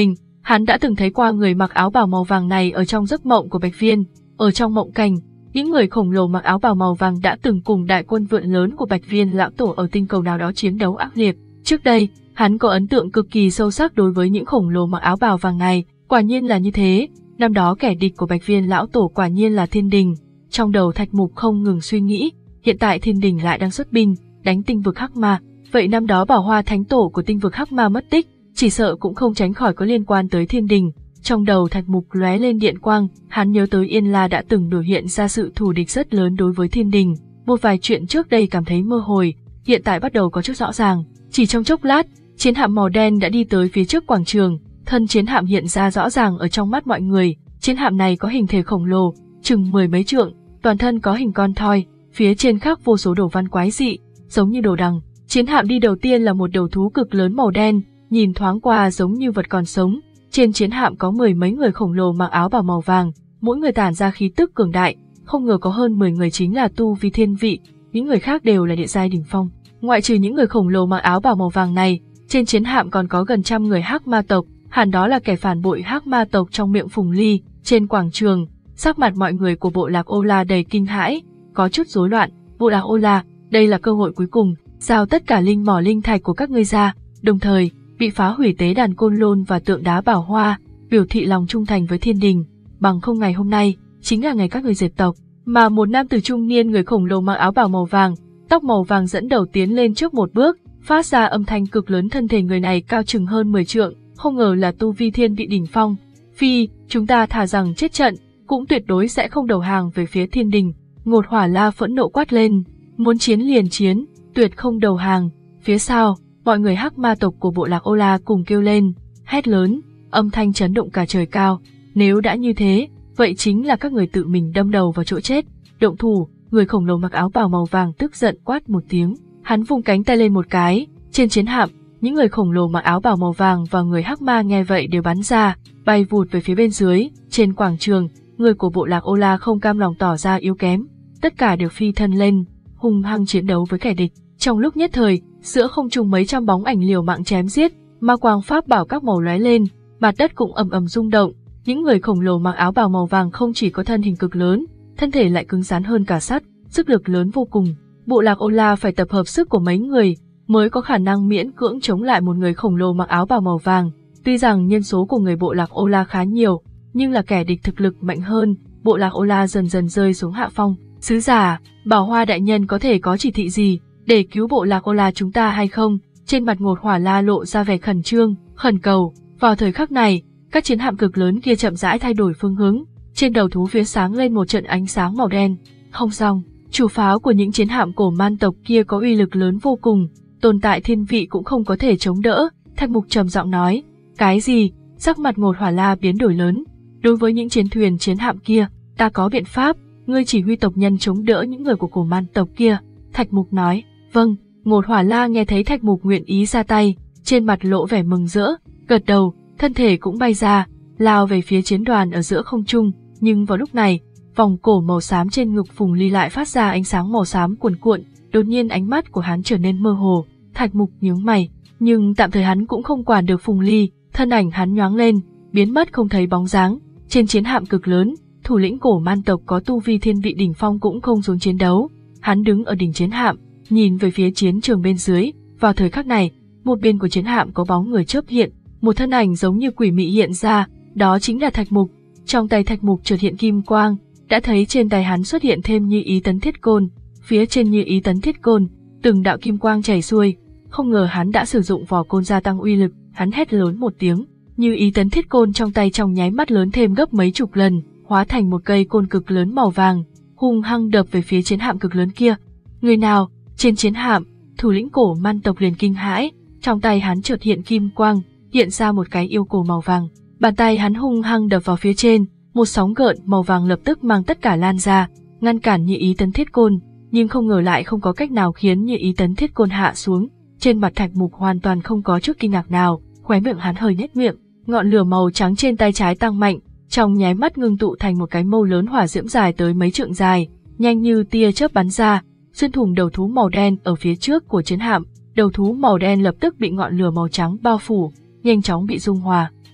Hắn đã từng thấy qua người mặc áo bào màu vàng này ở trong giấc mộng của Bạch Viên. Ở trong mộng cảnh, những người khổng lồ mặc áo bào màu vàng đã từng cùng đại quân vượn lớn của Bạch Viên lão tổ ở tinh cầu nào đó chiến đấu ác liệt. Trước đây, hắn có ấn tượng cực kỳ sâu sắc đối với những khổng lồ mặc áo bào vàng này, quả nhiên là như thế. Năm đó kẻ địch của Bạch Viên lão tổ quả nhiên là Thiên Đình. Trong đầu Thạch Mục không ngừng suy nghĩ, hiện tại Thiên Đình lại đang xuất binh đánh tinh vực Hắc Ma, vậy năm đó Bảo Hoa Thánh Tổ của tinh vực Hắc Ma mất tích, chỉ sợ cũng không tránh khỏi có liên quan tới Thiên Đình. Trong đầu Thạch Mục lóe lên điện quang, hắn nhớ tới Yên La đã từng biểu hiện ra sự thù địch rất lớn đối với Thiên Đình. Một vài chuyện trước đây cảm thấy mơ hồi, hiện tại bắt đầu có chút rõ ràng. Chỉ trong chốc lát, chiến hạm màu đen đã đi tới phía trước quảng trường, thân chiến hạm hiện ra rõ ràng ở trong mắt mọi người. Chiến hạm này có hình thể khổng lồ, chừng mười mấy trượng, toàn thân có hình con thoi, phía trên khắc vô số đồ văn quái dị, giống như đồ đằng. Chiến hạm đi đầu tiên là một đầu thú cực lớn màu đen, nhìn thoáng qua giống như vật còn sống. Trên chiến hạm có mười mấy người khổng lồ mặc áo bào màu vàng, mỗi người tản ra khí tức cường đại, không ngờ có hơn mười người chính là tu vi thiên vị, những người khác đều là địa giai đỉnh phong. Ngoại trừ những người khổng lồ mặc áo bào màu vàng này, trên chiến hạm còn có gần trăm người Hắc Ma tộc, hẳn đó là kẻ phản bội Hắc Ma tộc trong miệng Phùng Ly. Trên quảng trường, sắc mặt mọi người của bộ lạc Ô La đầy kinh hãi, có chút rối loạn. Bộ lạc Ô La, đây là cơ hội cuối cùng, giao tất cả linh mỏ linh thạch của các ngươi ra, đồng thời bị phá hủy tế đàn Côn Lôn và tượng đá Bảo Hoa, biểu thị lòng trung thành với Thiên Đình, bằng không ngày hôm nay chính là ngày các ngươi diệt tộc. Mà một nam tử trung niên người khổng lồ mặc áo bào màu vàng, tóc màu vàng dẫn đầu tiến lên trước một bước, phát ra âm thanh cực lớn. Thân thể người này cao chừng hơn mười trượng, không ngờ là tu vi thiên vị đỉnh phong. Phi, chúng ta thà rằng chết trận, cũng tuyệt đối sẽ không đầu hàng về phía Thiên Đình. Ngột Hỏa La phẫn nộ quát lên, muốn chiến liền chiến, tuyệt không đầu hàng. Phía sau, mọi người Hắc Ma tộc của bộ lạc Ô La cùng kêu lên, hét lớn, âm thanh chấn động cả trời cao. Nếu đã như thế, vậy chính là các người tự mình đâm đầu vào chỗ chết. Động thủ. Người khổng lồ mặc áo bào màu vàng tức giận quát một tiếng, hắn vung cánh tay lên một cái, trên chiến hạm, những người khổng lồ mặc áo bào màu vàng và người Hắc Ma nghe vậy đều bắn ra, bay vụt về phía bên dưới. Trên quảng trường, người của bộ lạc Ô La không cam lòng tỏ ra yếu kém, tất cả đều phi thân lên, hung hăng chiến đấu với kẻ địch. Trong lúc nhất thời, giữa không trung mấy trăm bóng ảnh liều mạng chém giết, ma quang pháp bảo các màu lóe lên, mặt đất cũng ầm ầm rung động. Những người khổng lồ mặc áo bào màu vàng không chỉ có thân hình cực lớn, thân thể lại cứng rắn hơn cả sắt, sức lực lớn vô cùng. Bộ lạc Ô La phải tập hợp sức của mấy người mới có khả năng miễn cưỡng chống lại một người khổng lồ mặc áo bào màu vàng. Tuy rằng nhân số của người bộ lạc Ô La khá nhiều, nhưng là kẻ địch thực lực mạnh hơn, bộ lạc Ô La dần dần rơi xuống hạ phong. Sứ giả, Bảo Hoa đại nhân có thể có chỉ thị gì để cứu bộ lạc Ô La chúng ta hay không? Trên mặt Ngột Hỏa La lộ ra vẻ khẩn trương, khẩn cầu. Vào thời khắc này, các chiến hạm cực lớn kia chậm rãi thay đổi phương hướng, trên đầu thú phía sáng lên một trận ánh sáng màu đen. Không xong, chủ pháo của những chiến hạm cổ man tộc kia có uy lực lớn vô cùng, tồn tại thiên vị cũng không có thể chống đỡ. Thạch Mục trầm giọng nói, cái gì? Sắc mặt Ngột Hỏa La biến đổi lớn. Đối với những chiến thuyền chiến hạm kia, ta có biện pháp, ngươi chỉ huy tộc nhân chống đỡ những người của cổ man tộc kia. Thạch Mục nói, vâng. Ngột Hỏa La nghe thấy Thạch Mục nguyện ý ra tay, trên mặt lộ vẻ mừng rỡ, gật đầu, thân thể cũng bay ra, lao về phía chiến đoàn ở giữa không trung. Nhưng vào lúc này, vòng cổ màu xám trên ngực Phùng Ly lại phát ra ánh sáng màu xám cuồn cuộn, đột nhiên ánh mắt của hắn trở nên mơ hồ. Thạch Mục nhướng mày, nhưng tạm thời hắn cũng không quản được Phùng Ly, thân ảnh hắn nhoáng lên, biến mất không thấy bóng dáng. Trên chiến hạm cực lớn, thủ lĩnh cổ man tộc có tu vi thiên vị đỉnh phong cũng không xuống chiến đấu, hắn đứng ở đỉnh chiến hạm, nhìn về phía chiến trường bên dưới. Vào thời khắc này, một bên của chiến hạm có bóng người chớp hiện, một thân ảnh giống như quỷ mị hiện ra, đó chính là Thạch Mục. Trong tay Thạch Mục chợt hiện kim quang, đã thấy trên tay hắn xuất hiện thêm Như Ý Tấn Thiết Côn, phía trên Như Ý Tấn Thiết Côn, từng đạo kim quang chảy xuôi, không ngờ hắn đã sử dụng vỏ côn gia tăng uy lực. Hắn hét lớn một tiếng, Như Ý Tấn Thiết Côn trong tay trong nháy mắt lớn thêm gấp mấy chục lần, hóa thành một cây côn cực lớn màu vàng, hung hăng đập về phía chiến hạm cực lớn kia. Người nào? Trên chiến hạm, thủ lĩnh cổ man tộc liền kinh hãi, trong tay hắn chợt hiện kim quang, hiện ra một cái yêu cổ màu vàng, bàn tay hắn hung hăng đập vào phía trên, một sóng gợn màu vàng lập tức mang tất cả lan ra, ngăn cản Như Ý Tấn Thiết Côn, nhưng không ngờ lại không có cách nào khiến Như Ý Tấn Thiết Côn hạ xuống. Trên mặt Thạch Mục hoàn toàn không có chút kinh ngạc nào, khóe miệng hắn hơi nhếch miệng, ngọn lửa màu trắng trên tay trái tăng mạnh, trong nháy mắt ngưng tụ thành một cái mâu lớn hỏa diễm dài tới mấy trượng dài, nhanh như tia chớp bắn ra, xuyên thủng đầu thú màu đen ở phía trước của chiến hạm. Đầu thú màu đen lập tức bị ngọn lửa màu trắng bao phủ, nhanh chóng bị dung hòa.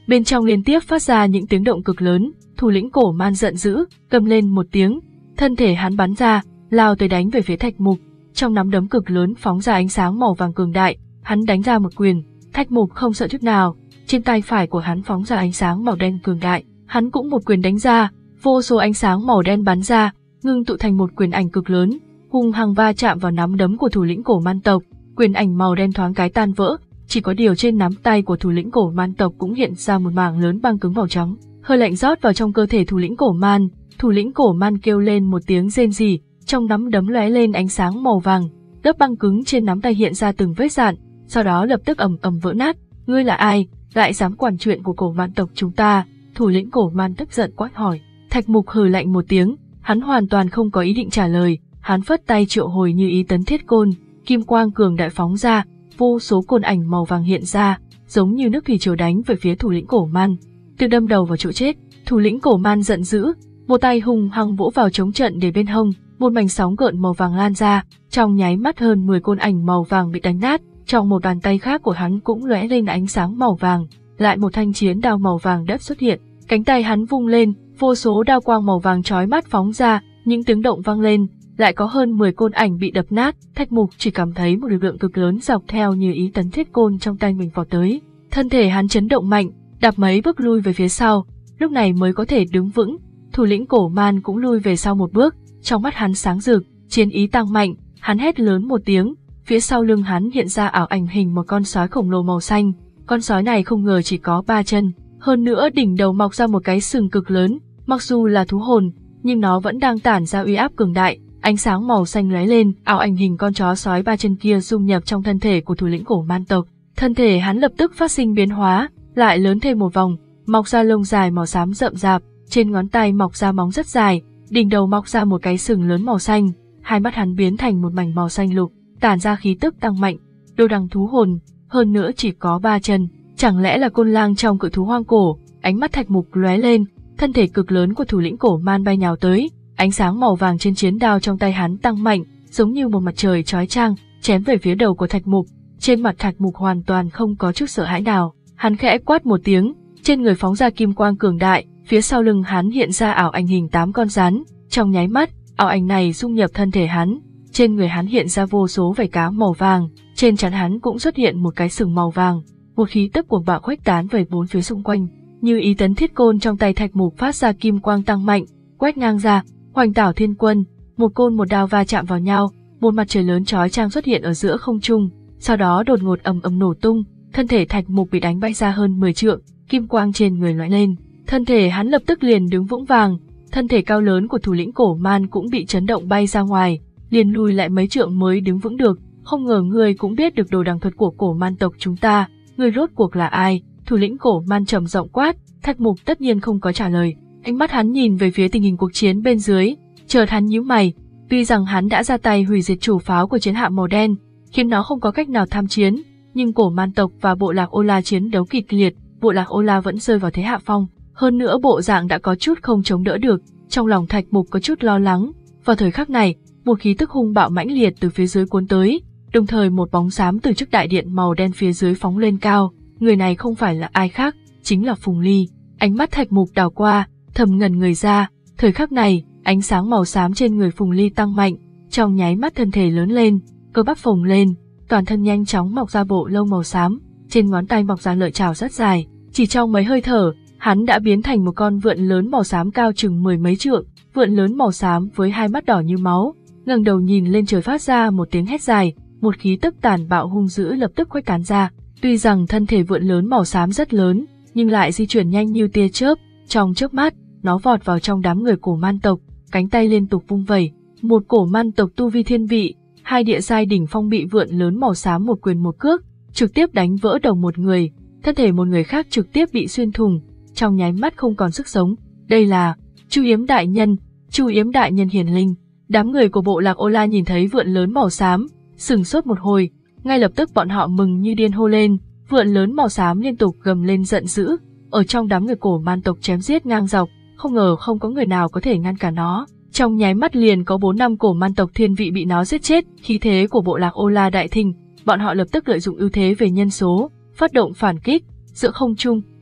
Bên trong liên tiếp phát ra những tiếng động cực lớn, thủ lĩnh cổ man giận dữ, gầm lên một tiếng, thân thể hắn bắn ra, lao tới đánh về phía Thạch Mục. Trong nắm đấm cực lớn phóng ra ánh sáng màu vàng cường đại, hắn đánh ra một quyền, Thạch Mục không sợ chút nào, trên tay phải của hắn phóng ra ánh sáng màu đen cường đại, hắn cũng một quyền đánh ra, vô số ánh sáng màu đen bắn ra, ngưng tụ thành một quyền ảnh cực lớn, hung hăng va chạm vào nắm đấm của thủ lĩnh cổ man tộc, quyền ảnh màu đen thoáng cái tan vỡ, chỉ có điều trên nắm tay của thủ lĩnh cổ man tộc cũng hiện ra một mảng lớn băng cứng màu trắng, hơi lạnh rót vào trong cơ thể thủ lĩnh cổ man, thủ lĩnh cổ man kêu lên một tiếng rên rỉ, trong nắm đấm lóe lên ánh sáng màu vàng, lớp băng cứng trên nắm tay hiện ra từng vết rạn, sau đó lập tức ầm ầm vỡ nát. Ngươi là ai, lại dám quản chuyện của cổ man tộc chúng ta? Thủ lĩnh cổ man tức giận quát hỏi. Thạch Mục hừ lạnh một tiếng, hắn hoàn toàn không có ý định trả lời, hắn phất tay triệu hồi Như Ý Tấn Thiết Côn, kim quang cường đại phóng ra, vô số côn ảnh màu vàng hiện ra, giống như nước thủy triều đánh về phía thủ lĩnh cổ man, tự đâm đầu vào chỗ chết. Thủ lĩnh cổ man giận dữ, một tay hung hăng vỗ vào chống trận để bên hông, một mảnh sóng gợn màu vàng lan ra, trong nháy mắt hơn mười côn ảnh màu vàng bị đánh nát, trong một bàn tay khác của hắn cũng lóe lên ánh sáng màu vàng, lại một thanh chiến đao màu vàng đất xuất hiện, cánh tay hắn vung lên, vô số đao quang màu vàng chói mắt phóng ra, những tiếng động vang lên, lại có hơn mười côn ảnh bị đập nát. Thạch Mục chỉ cảm thấy một lực lượng cực lớn dọc theo Như Ý Tấn Thiết Côn trong tay mình vọt tới, thân thể hắn chấn động mạnh, đạp mấy bước lui về phía sau, lúc này mới có thể đứng vững. Thủ lĩnh cổ man cũng lui về sau một bước, trong mắt hắn sáng rực, chiến ý tăng mạnh, hắn hét lớn một tiếng, phía sau lưng hắn hiện ra ảo ảnh hình một con sói khổng lồ màu xanh, con sói này không ngờ chỉ có ba chân, hơn nữa đỉnh đầu mọc ra một cái sừng cực lớn, mặc dù là thú hồn, nhưng nó vẫn đang tản ra uy áp cường đại, ánh sáng màu xanh lóe lên, ảo ảnh hình con chó sói ba chân kia dung nhập trong thân thể của thủ lĩnh cổ man tộc, thân thể hắn lập tức phát sinh biến hóa, lại lớn thêm một vòng, mọc ra lông dài màu xám rậm rạp, trên ngón tay mọc ra móng rất dài, đỉnh đầu mọc ra một cái sừng lớn màu xanh, hai mắt hắn biến thành một mảnh màu xanh lục, tản ra khí tức tăng mạnh, đồ đằng thú hồn, hơn nữa chỉ có ba chân, chẳng lẽ là côn lang trong cự thú hoang cổ? Ánh mắt Thạch Mục lóe lên, thân thể cực lớn của thủ lĩnh cổ man bay nhào tới, ánh sáng màu vàng trên chiến đao trong tay hắn tăng mạnh, giống như một mặt trời chói chang, chém về phía đầu của Thạch Mục. Trên mặt Thạch Mục hoàn toàn không có chút sợ hãi nào, hắn khẽ quát một tiếng, trên người phóng ra kim quang cường đại, phía sau lưng hắn hiện ra ảo ảnh hình tám con rắn, trong nháy mắt, ảo ảnh này dung nhập thân thể hắn, trên người hắn hiện ra vô số vảy cá màu vàng, trên trán hắn cũng xuất hiện một cái sừng màu vàng, một khí tức cuồng bạo khuếch tán về bốn phía xung quanh. Như Ý Tấn Thiết Côn trong tay Thạch Mục phát ra kim quang tăng mạnh, quét ngang ra, Hoành Tảo Thiên Quân, một côn một đao va chạm vào nhau, một mặt trời lớn chói chang xuất hiện ở giữa không trung, sau đó đột ngột ầm ầm nổ tung, thân thể Thạch Mục bị đánh bay ra hơn mười trượng, kim quang trên người lóe lên, thân thể hắn lập tức liền đứng vững vàng, thân thể cao lớn của thủ lĩnh cổ man cũng bị chấn động bay ra ngoài, liền lùi lại mấy trượng mới đứng vững được. Không ngờ ngươi cũng biết được đồ đằng thuật của cổ man tộc chúng ta, ngươi rốt cuộc là ai? Thủ lĩnh cổ man trầm giọng quát. Thạch Mục tất nhiên không có trả lời, ánh mắt hắn nhìn về phía tình hình cuộc chiến bên dưới, chợt hắn nhíu mày, tuy rằng hắn đã ra tay hủy diệt chủ pháo của chiến hạm màu đen, khiến nó không có cách nào tham chiến, nhưng cổ man tộc và bộ lạc Ola chiến đấu kịch liệt, bộ lạc Ola vẫn rơi vào thế hạ phong, hơn nữa bộ dạng đã có chút không chống đỡ được, trong lòng Thạch Mục có chút lo lắng. Vào thời khắc này, một khí tức hung bạo mãnh liệt từ phía dưới cuốn tới, đồng thời một bóng xám từ trước đại điện màu đen phía dưới phóng lên cao, người này không phải là ai khác, chính là Phùng Ly. Ánh mắt Thạch Mục đảo qua, thầm ngẩn người ra, thời khắc này, ánh sáng màu xám trên người Phùng Ly tăng mạnh, trong nháy mắt thân thể lớn lên, cơ bắp phồng lên, toàn thân nhanh chóng mọc ra bộ lông màu xám, trên ngón tay mọc ra lợi chảo rất dài, chỉ trong mấy hơi thở, hắn đã biến thành một con vượn lớn màu xám cao chừng mười mấy trượng, vượn lớn màu xám với hai mắt đỏ như máu, ngẩng đầu nhìn lên trời phát ra một tiếng hét dài, một khí tức tàn bạo hung dữ lập tức khuếch tán ra. Tuy rằng thân thể vượn lớn màu xám rất lớn, nhưng lại di chuyển nhanh như tia chớp, trong chớp mắt, nó vọt vào trong đám người cổ man tộc, cánh tay liên tục vung vẩy, một cổ man tộc tu vi thiên vị, hai địa giai đỉnh phong bị vượn lớn màu xám một quyền một cước, trực tiếp đánh vỡ đầu một người, thân thể một người khác trực tiếp bị xuyên thủng, trong nháy mắt không còn sức sống. Đây là Chu Yếm đại nhân, Chu Yếm đại nhân hiển linh. Đám người của bộ lạc Ola nhìn thấy vượn lớn màu xám, sừng sốt một hồi, ngay lập tức bọn họ mừng như điên hô lên, vượn lớn màu xám liên tục gầm lên giận dữ, ở trong đám người cổ man tộc chém giết ngang dọc, không ngờ không có người nào có thể ngăn cản nó. Trong nháy mắt liền có bốn năm cổ man tộc thiên vị bị nó giết chết, khí thế của bộ lạc Ola đại thịnh, bọn họ lập tức lợi dụng ưu thế về nhân số, phát động phản kích, giữa không trung,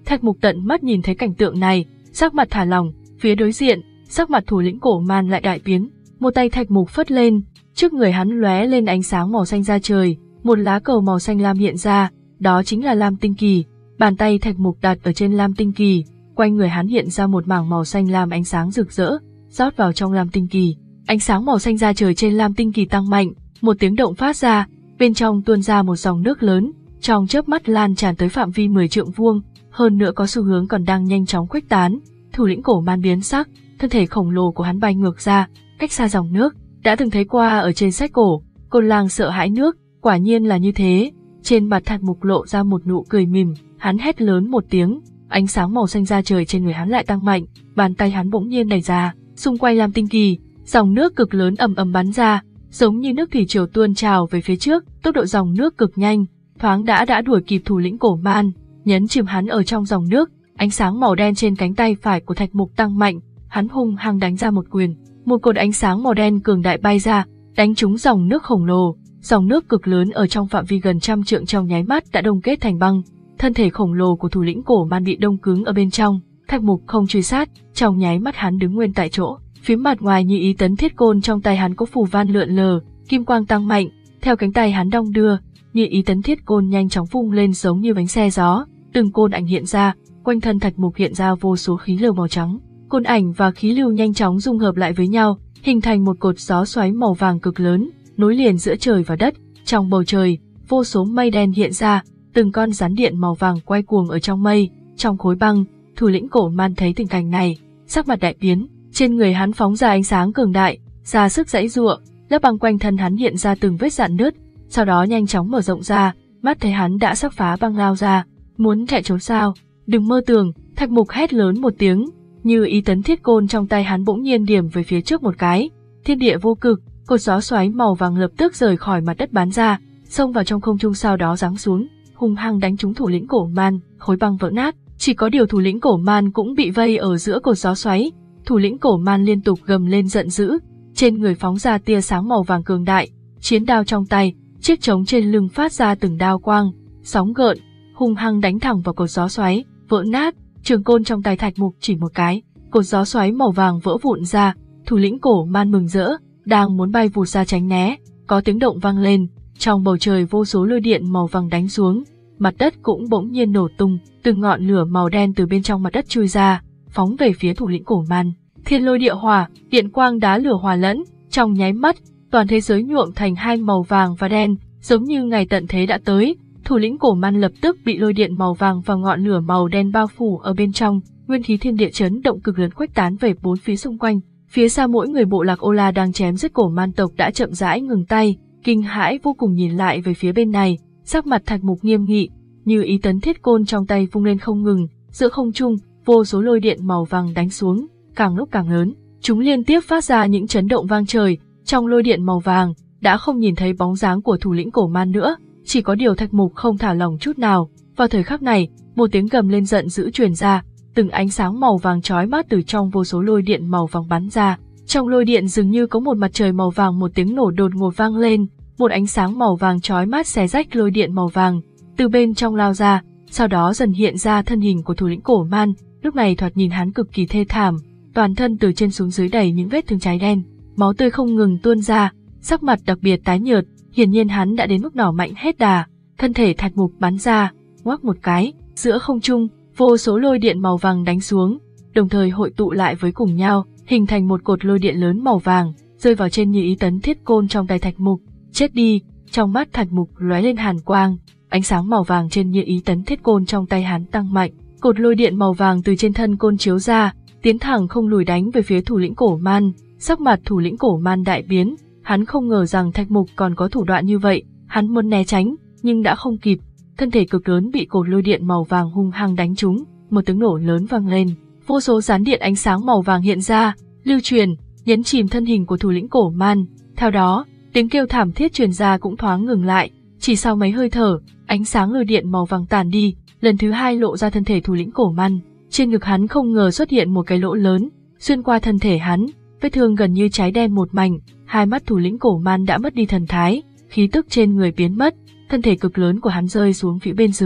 Thạch Mục tận mắt nhìn thấy cảnh tượng này, sắc mặt thả lỏng. Phía đối diện, sắc mặt thủ lĩnh cổ man lại đại biến. Một tay Thạch Mục phất lên, trước người hắn lóe lên ánh sáng màu xanh ra trời, một lá cờ màu xanh lam hiện ra, đó chính là Lam Tinh Kỳ. Bàn tay Thạch Mục đặt ở trên Lam Tinh Kỳ, quanh người hắn hiện ra một mảng màu xanh lam ánh sáng rực rỡ, rót vào trong Lam Tinh Kỳ. Ánh sáng màu xanh ra trời trên Lam Tinh Kỳ tăng mạnh, một tiếng động phát ra, bên trong tuôn ra một dòng nước lớn, trong chớp mắt lan tràn tới phạm vi mười trượng vuông, hơn nữa có xu hướng còn đang nhanh chóng khuếch tán. Thủ lĩnh cổ man biến sắc, thân thể khổng lồ của hắn bay ngược ra, cách xa dòng nước. Đã từng thấy qua ở trên sách cổ, Côn Lang sợ hãi nước, quả nhiên là như thế. Trên mặt Thạch Mục lộ ra một nụ cười mỉm, hắn hét lớn một tiếng, ánh sáng màu xanh ra trời trên người hắn lại tăng mạnh, bàn tay hắn bỗng nhiên đẩy ra, xung quanh Lam Tinh Kỳ, dòng nước cực lớn ầm ầm bắn ra, giống như nước thủy triều tuôn trào về phía trước, tốc độ dòng nước cực nhanh, thoáng đã đã đuổi kịp thủ lĩnh cổ man, nhấn chìm hắn ở trong dòng nước. Ánh sáng màu đen trên cánh tay phải của Thạch Mục tăng mạnh, hắn hung hăng đánh ra một quyền, một cột ánh sáng màu đen cường đại bay ra, đánh trúng dòng nước khổng lồ. Dòng nước cực lớn ở trong phạm vi gần trăm trượng trong nháy mắt đã đông kết thành băng, thân thể khổng lồ của thủ lĩnh cổ man bị đông cứng ở bên trong. Thạch Mục không truy sát, trong nháy mắt hắn đứng nguyên tại chỗ. Phía mặt ngoài Như Ý Tấn Thiết Côn trong tay hắn có phù văn lượn lờ, kim quang tăng mạnh, theo cánh tay hắn đong đưa, Như Ý Tấn Thiết Côn nhanh chóng vung lên giống như bánh xe gió, từng côn ảnh hiện ra, quanh thân Thạch Mục hiện ra vô số khí lưu màu trắng. Côn ảnh và khí lưu nhanh chóng dung hợp lại với nhau, hình thành một cột gió xoáy màu vàng cực lớn, nối liền giữa trời và đất. Trong bầu trời, vô số mây đen hiện ra, từng con rắn điện màu vàng quay cuồng ở trong mây. Trong khối băng, thủ lĩnh cổ man thấy tình cảnh này, sắc mặt đại biến, trên người hắn phóng ra ánh sáng cường đại, ra sức giãy giụa, lớp băng quanh thân hắn hiện ra từng vết rạn nứt, sau đó nhanh chóng mở rộng ra, mắt thấy hắn đã sắp phá băng lao ra, muốn chạy trốn sao? Đừng mơ tưởng! Thạch Mục hét lớn một tiếng, Như Ý Tấn Thiết Côn trong tay hắn bỗng nhiên điểm về phía trước một cái, thiên địa vô cực, cột gió xoáy màu vàng lập tức rời khỏi mặt đất bắn ra, xông vào trong không trung, sau đó giáng xuống, hung hăng đánh trúng thủ lĩnh cổ man, khối băng vỡ nát. Chỉ có điều thủ lĩnh cổ man cũng bị vây ở giữa cột gió xoáy. Thủ lĩnh cổ man liên tục gầm lên giận dữ, trên người phóng ra tia sáng màu vàng cường đại, chiến đao trong tay, chiếc trống trên lưng phát ra từng đao quang, sóng gợn, hung hăng đánh thẳng vào cột gió xoáy, vỡ nát. Trường côn trong tay Thạch Mục chỉ một cái, cột gió xoáy màu vàng vỡ vụn ra. Thủ lĩnh cổ man mừng rỡ, đang muốn bay vụt ra tránh né, có tiếng động vang lên, trong bầu trời vô số lôi điện màu vàng đánh xuống, mặt đất cũng bỗng nhiên nổ tung, từng ngọn lửa màu đen từ bên trong mặt đất chui ra, phóng về phía thủ lĩnh cổ man. Thiên lôi địa hỏa, điện quang đá lửa hòa lẫn, trong nháy mắt, toàn thế giới nhuộm thành hai màu vàng và đen, giống như ngày tận thế đã tới. Thủ lĩnh cổ man lập tức bị lôi điện màu vàng và ngọn lửa màu đen bao phủ ở bên trong, nguyên khí thiên địa chấn động cực lớn khuếch tán về bốn phía xung quanh. Phía xa mỗi người bộ lạc Ô La đang chém giết cổ man tộc đã chậm rãi ngừng tay, kinh hãi vô cùng nhìn lại về phía bên này, sắc mặt Thạch Mục nghiêm nghị, Như Ý Tấn Thiết Côn trong tay vung lên không ngừng, giữa không trung, vô số lôi điện màu vàng đánh xuống, càng lúc càng lớn, chúng liên tiếp phát ra những chấn động vang trời. Trong lôi điện màu vàng, đã không nhìn thấy bóng dáng của thủ lĩnh cổ man nữa, chỉ có điều Thạch Mục không thả lỏng chút nào. Vào thời khắc này, một tiếng gầm lên giận dữ truyền ra, từng ánh sáng màu vàng chói mắt từ trong vô số lôi điện màu vàng bắn ra. Trong lôi điện dường như có một mặt trời màu vàng, một tiếng nổ đột ngột vang lên, một ánh sáng màu vàng chói mắt xé rách lôi điện màu vàng, từ bên trong lao ra, sau đó dần hiện ra thân hình của thủ lĩnh cổ man. Lúc này thoạt nhìn hắn cực kỳ thê thảm, toàn thân từ trên xuống dưới đầy những vết thương cháy đen, máu tươi không ngừng tuôn ra, sắc mặt đặc biệt tái nhợt, hiển nhiên hắn đã đến mức nỏ mạnh hết đà. Thân thể Thạch Mục bắn ra, ngoắc một cái, giữa không trung, vô số lôi điện màu vàng đánh xuống, đồng thời hội tụ lại với cùng nhau, hình thành một cột lôi điện lớn màu vàng, rơi vào trên Như Ý Tấn Thiết Côn trong tay Thạch Mục. Chết đi! Trong mắt Thạch Mục lóe lên hàn quang, ánh sáng màu vàng trên Như Ý Tấn Thiết Côn trong tay hắn tăng mạnh, cột lôi điện màu vàng từ trên thân côn chiếu ra, tiến thẳng không lùi đánh về phía thủ lĩnh cổ man. Sắc mặt thủ lĩnh cổ man đại biến, hắn không ngờ rằng Thạch Mục còn có thủ đoạn như vậy, hắn muốn né tránh, nhưng đã không kịp, thân thể cực lớn bị cột lôi điện màu vàng hung hăng đánh trúng, một tiếng nổ lớn vang lên, vô số rán điện ánh sáng màu vàng hiện ra, lưu truyền, nhấn chìm thân hình của thủ lĩnh cổ man. Theo đó, tiếng kêu thảm thiết truyền ra cũng thoáng ngừng lại, chỉ sau mấy hơi thở, ánh sáng lôi điện màu vàng tàn đi, lần thứ hai lộ ra thân thể thủ lĩnh cổ man. Trên ngực hắn không ngờ xuất hiện một cái lỗ lớn, xuyên qua thân thể hắn, vết thương gần như cháy đen một mảnh. Hai mắt thủ lĩnh cổ man đã mất đi thần thái, khí tức trên người biến mất, thân thể cực lớn của hắn rơi xuống phía bên dưới.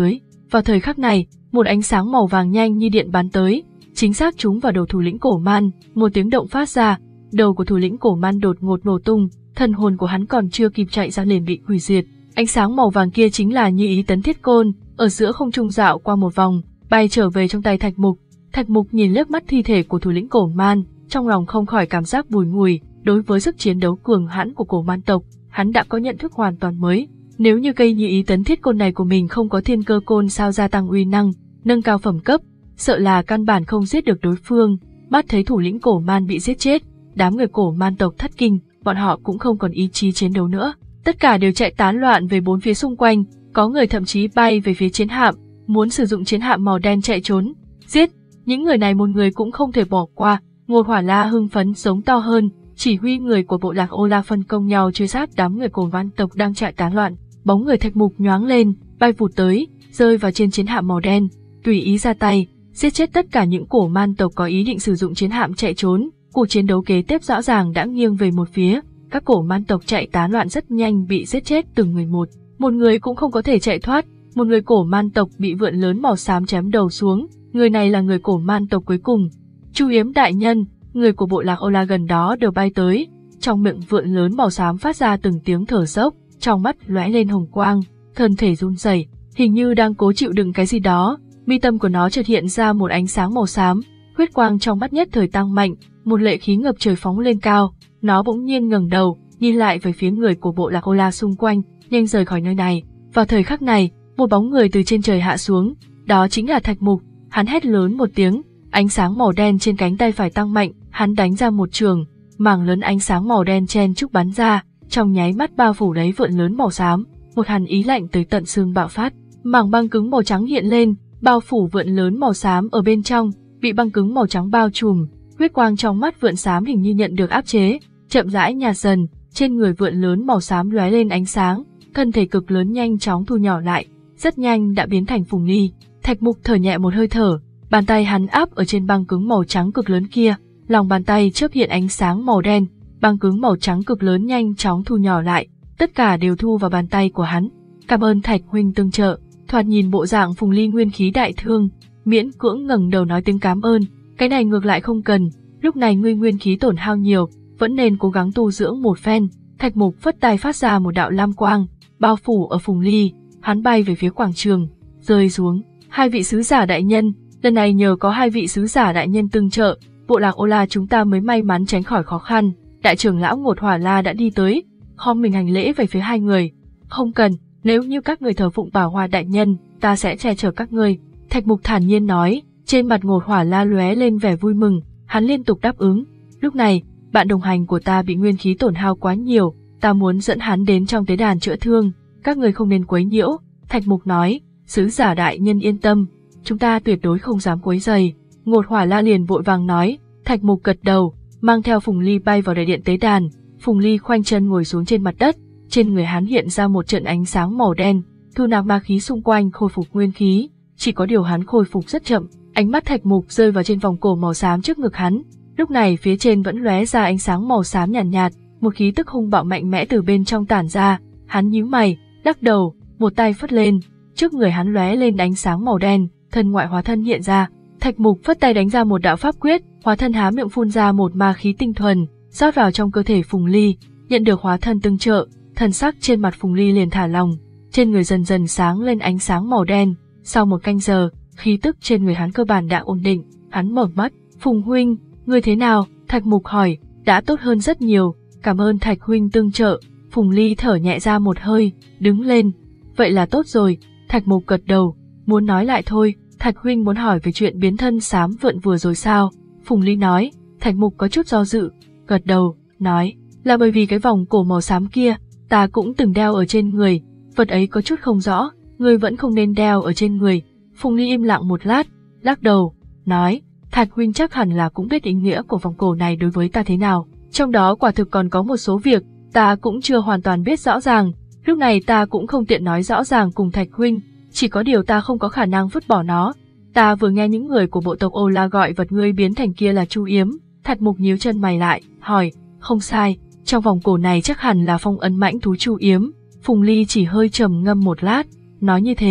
Vào thời khắc này, một ánh sáng màu vàng nhanh như điện bắn tới, chính xác trúng vào đầu thủ lĩnh cổ man, một tiếng động phát ra, đầu của thủ lĩnh cổ man đột ngột nổ tung, thần hồn của hắn còn chưa kịp chạy ra liền bị hủy diệt. Ánh sáng màu vàng kia chính là Như Ý Tấn Thiết Côn, ở giữa không trung dạo qua một vòng, bay trở về trong tay Thạch Mục. Thạch Mục nhìn liếc mắt thi thể của thủ lĩnh cổ man, trong lòng không khỏi cảm giác bùi ngùi, đối với sức chiến đấu cường hãn của cổ man tộc, hắn đã có nhận thức hoàn toàn mới. Nếu như cây Như Ý Tấn Thiết Côn này của mình không có Thiên Cơ Côn sao gia tăng uy năng, nâng cao phẩm cấp, sợ là căn bản không giết được đối phương. Mắt thấy thủ lĩnh cổ man bị giết chết, đám người cổ man tộc thất kinh, bọn họ cũng không còn ý chí chiến đấu nữa, tất cả đều chạy tán loạn về bốn phía xung quanh, có người thậm chí bay về phía chiến hạm, muốn sử dụng chiến hạm màu đen chạy trốn. Giết, những người này một người cũng không thể bỏ qua. Ngột Hỏa La hưng phấn giống to hơn, chỉ huy người của bộ lạc Ô La phân công nhau truy sát đám người cổ man tộc đang chạy tán loạn. Bóng người Thạch Mục nhoáng lên, bay vụt tới, rơi vào trên chiến hạm màu đen, tùy ý ra tay, giết chết tất cả những cổ man tộc có ý định sử dụng chiến hạm chạy trốn. Cuộc chiến đấu kế tiếp rõ ràng đã nghiêng về một phía, các cổ man tộc chạy tán loạn rất nhanh bị giết chết từng người một, một người cũng không có thể chạy thoát. Một người cổ man tộc bị vượn lớn màu xám chém đầu xuống, người này là người cổ man tộc cuối cùng. Chu Yếm đại nhân, người của bộ lạc Ô La gần đó đều bay tới, trong miệng vượn lớn màu xám phát ra từng tiếng thở dốc, trong mắt lóe lên hồng quang, thân thể run rẩy, hình như đang cố chịu đựng cái gì đó. Mi tâm của nó chợt hiện ra một ánh sáng màu xám, huyết quang trong mắt nhất thời tăng mạnh, một lệ khí ngập trời phóng lên cao. Nó bỗng nhiên ngẩng đầu, nhìn lại về phía người của bộ lạc Ô La xung quanh, nhanh rời khỏi nơi này. Vào thời khắc này, một bóng người từ trên trời hạ xuống, đó chính là Thạch Mục. Hắn hét lớn một tiếng, ánh sáng màu đen trên cánh tay phải tăng mạnh, hắn đánh ra một trường, mảng lớn ánh sáng màu đen chen chúc bắn ra, trong nháy mắt bao phủ lấy vượn lớn màu xám. Một hàn ý lạnh tới tận xương bạo phát, mảng băng cứng màu trắng hiện lên, bao phủ vượn lớn màu xám ở bên trong, bị băng cứng màu trắng bao trùm. Huyết quang trong mắt vượn xám hình như nhận được áp chế, chậm rãi nhạt dần, trên người vượn lớn màu xám lóe lên ánh sáng, thân thể cực lớn nhanh chóng thu nhỏ lại, rất nhanh đã biến thành Phùng Ly. Thạch Mục thở nhẹ một hơi thở, bàn tay hắn áp ở trên băng cứng màu trắng cực lớn kia, lòng bàn tay chớp hiện ánh sáng màu đen, băng cứng màu trắng cực lớn nhanh chóng thu nhỏ lại, tất cả đều thu vào bàn tay của hắn. Cảm ơn Thạch huynh tương trợ. Thoạt nhìn bộ dạng Phùng Ly nguyên khí đại thương, miễn cưỡng ngẩng đầu nói tiếng cảm ơn, cái này ngược lại không cần, lúc này ngươi nguyên khí tổn hao nhiều, vẫn nên cố gắng tu dưỡng một phen. Thạch Mục phất tay phát ra một đạo lam quang, bao phủ ở Phùng Ly, hắn bay về phía quảng trường, rơi xuống. Hai vị sứ giả đại nhân, lần này nhờ có hai vị sứ giả đại nhân tương trợ, bộ lạc Ô La chúng ta mới may mắn tránh khỏi khó khăn. Đại trưởng lão Ngột Hỏa La đã đi tới, khom mình hành lễ về phía hai người. Không cần, nếu như các người thờ phụng Bảo Hoa đại nhân, ta sẽ che chở các ngươi. Thạch Mục thản nhiên nói, trên mặt Ngột Hỏa La lóe lên vẻ vui mừng, hắn liên tục đáp ứng. Lúc này, bạn đồng hành của ta bị nguyên khí tổn hao quá nhiều, ta muốn dẫn hắn đến trong tế đàn chữa thương, các người không nên quấy nhiễu. Thạch Mục nói, sứ giả đại nhân yên tâm, chúng ta tuyệt đối không dám quấy rầy. Ngột Hỏa La liền vội vàng nói. Thạch Mục gật đầu, mang theo Phùng Ly bay vào đại điện tế đàn. Phùng Ly khoanh chân ngồi xuống trên mặt đất, trên người hắn hiện ra một trận ánh sáng màu đen, thu nạp ma khí xung quanh khôi phục nguyên khí, chỉ có điều hắn khôi phục rất chậm. Ánh mắt Thạch Mục rơi vào trên vòng cổ màu xám trước ngực hắn, lúc này phía trên vẫn lóe ra ánh sáng màu xám nhàn nhạt, nhạt, một khí tức hung bạo mạnh mẽ từ bên trong tản ra. Hắn nhíu mày, lắc đầu, một tay phất lên, trước người hắn lóe lên ánh sáng màu đen, thân ngoại hóa thân hiện ra. Thạch Mục phất tay đánh ra một đạo pháp quyết, hóa thân há miệng phun ra một ma khí tinh thuần, rót vào trong cơ thể Phùng Ly. Nhận được hóa thân tương trợ, thần sắc trên mặt Phùng Ly liền thả lỏng, trên người dần dần sáng lên ánh sáng màu đen. Sau một canh giờ, khí tức trên người hắn cơ bản đã ổn định, hắn mở mắt. Phùng huynh, ngươi thế nào? Thạch Mục hỏi. Đã tốt hơn rất nhiều, cảm ơn Thạch huynh tương trợ. Phùng Ly thở nhẹ ra một hơi, đứng lên. Vậy là tốt rồi. Thạch Mục gật đầu, muốn nói lại thôi. Thạch huynh muốn hỏi về chuyện biến thân xám vượn vừa rồi sao? Phùng Ly nói. Thạch Mục có chút do dự, gật đầu, nói, là bởi vì cái vòng cổ màu xám kia, ta cũng từng đeo ở trên người, vật ấy có chút không rõ, ngươi vẫn không nên đeo ở trên người. Phùng Ly im lặng một lát, lắc đầu, nói, Thạch huynh chắc hẳn là cũng biết ý nghĩa của vòng cổ này đối với ta thế nào, trong đó quả thực còn có một số việc, ta cũng chưa hoàn toàn biết rõ ràng, lúc này ta cũng không tiện nói rõ ràng cùng Thạch huynh, chỉ có điều ta không có khả năng vứt bỏ nó. Ta vừa nghe những người của bộ tộc Ô La gọi vật ngươi biến thành kia là Chu Yếm. Thạch Mục nhíu chân mày lại, hỏi, không sai, trong vòng cổ này chắc hẳn là phong ấn mãnh thú Chu Yếm. Phùng Ly chỉ hơi trầm ngâm một lát, nói như thế,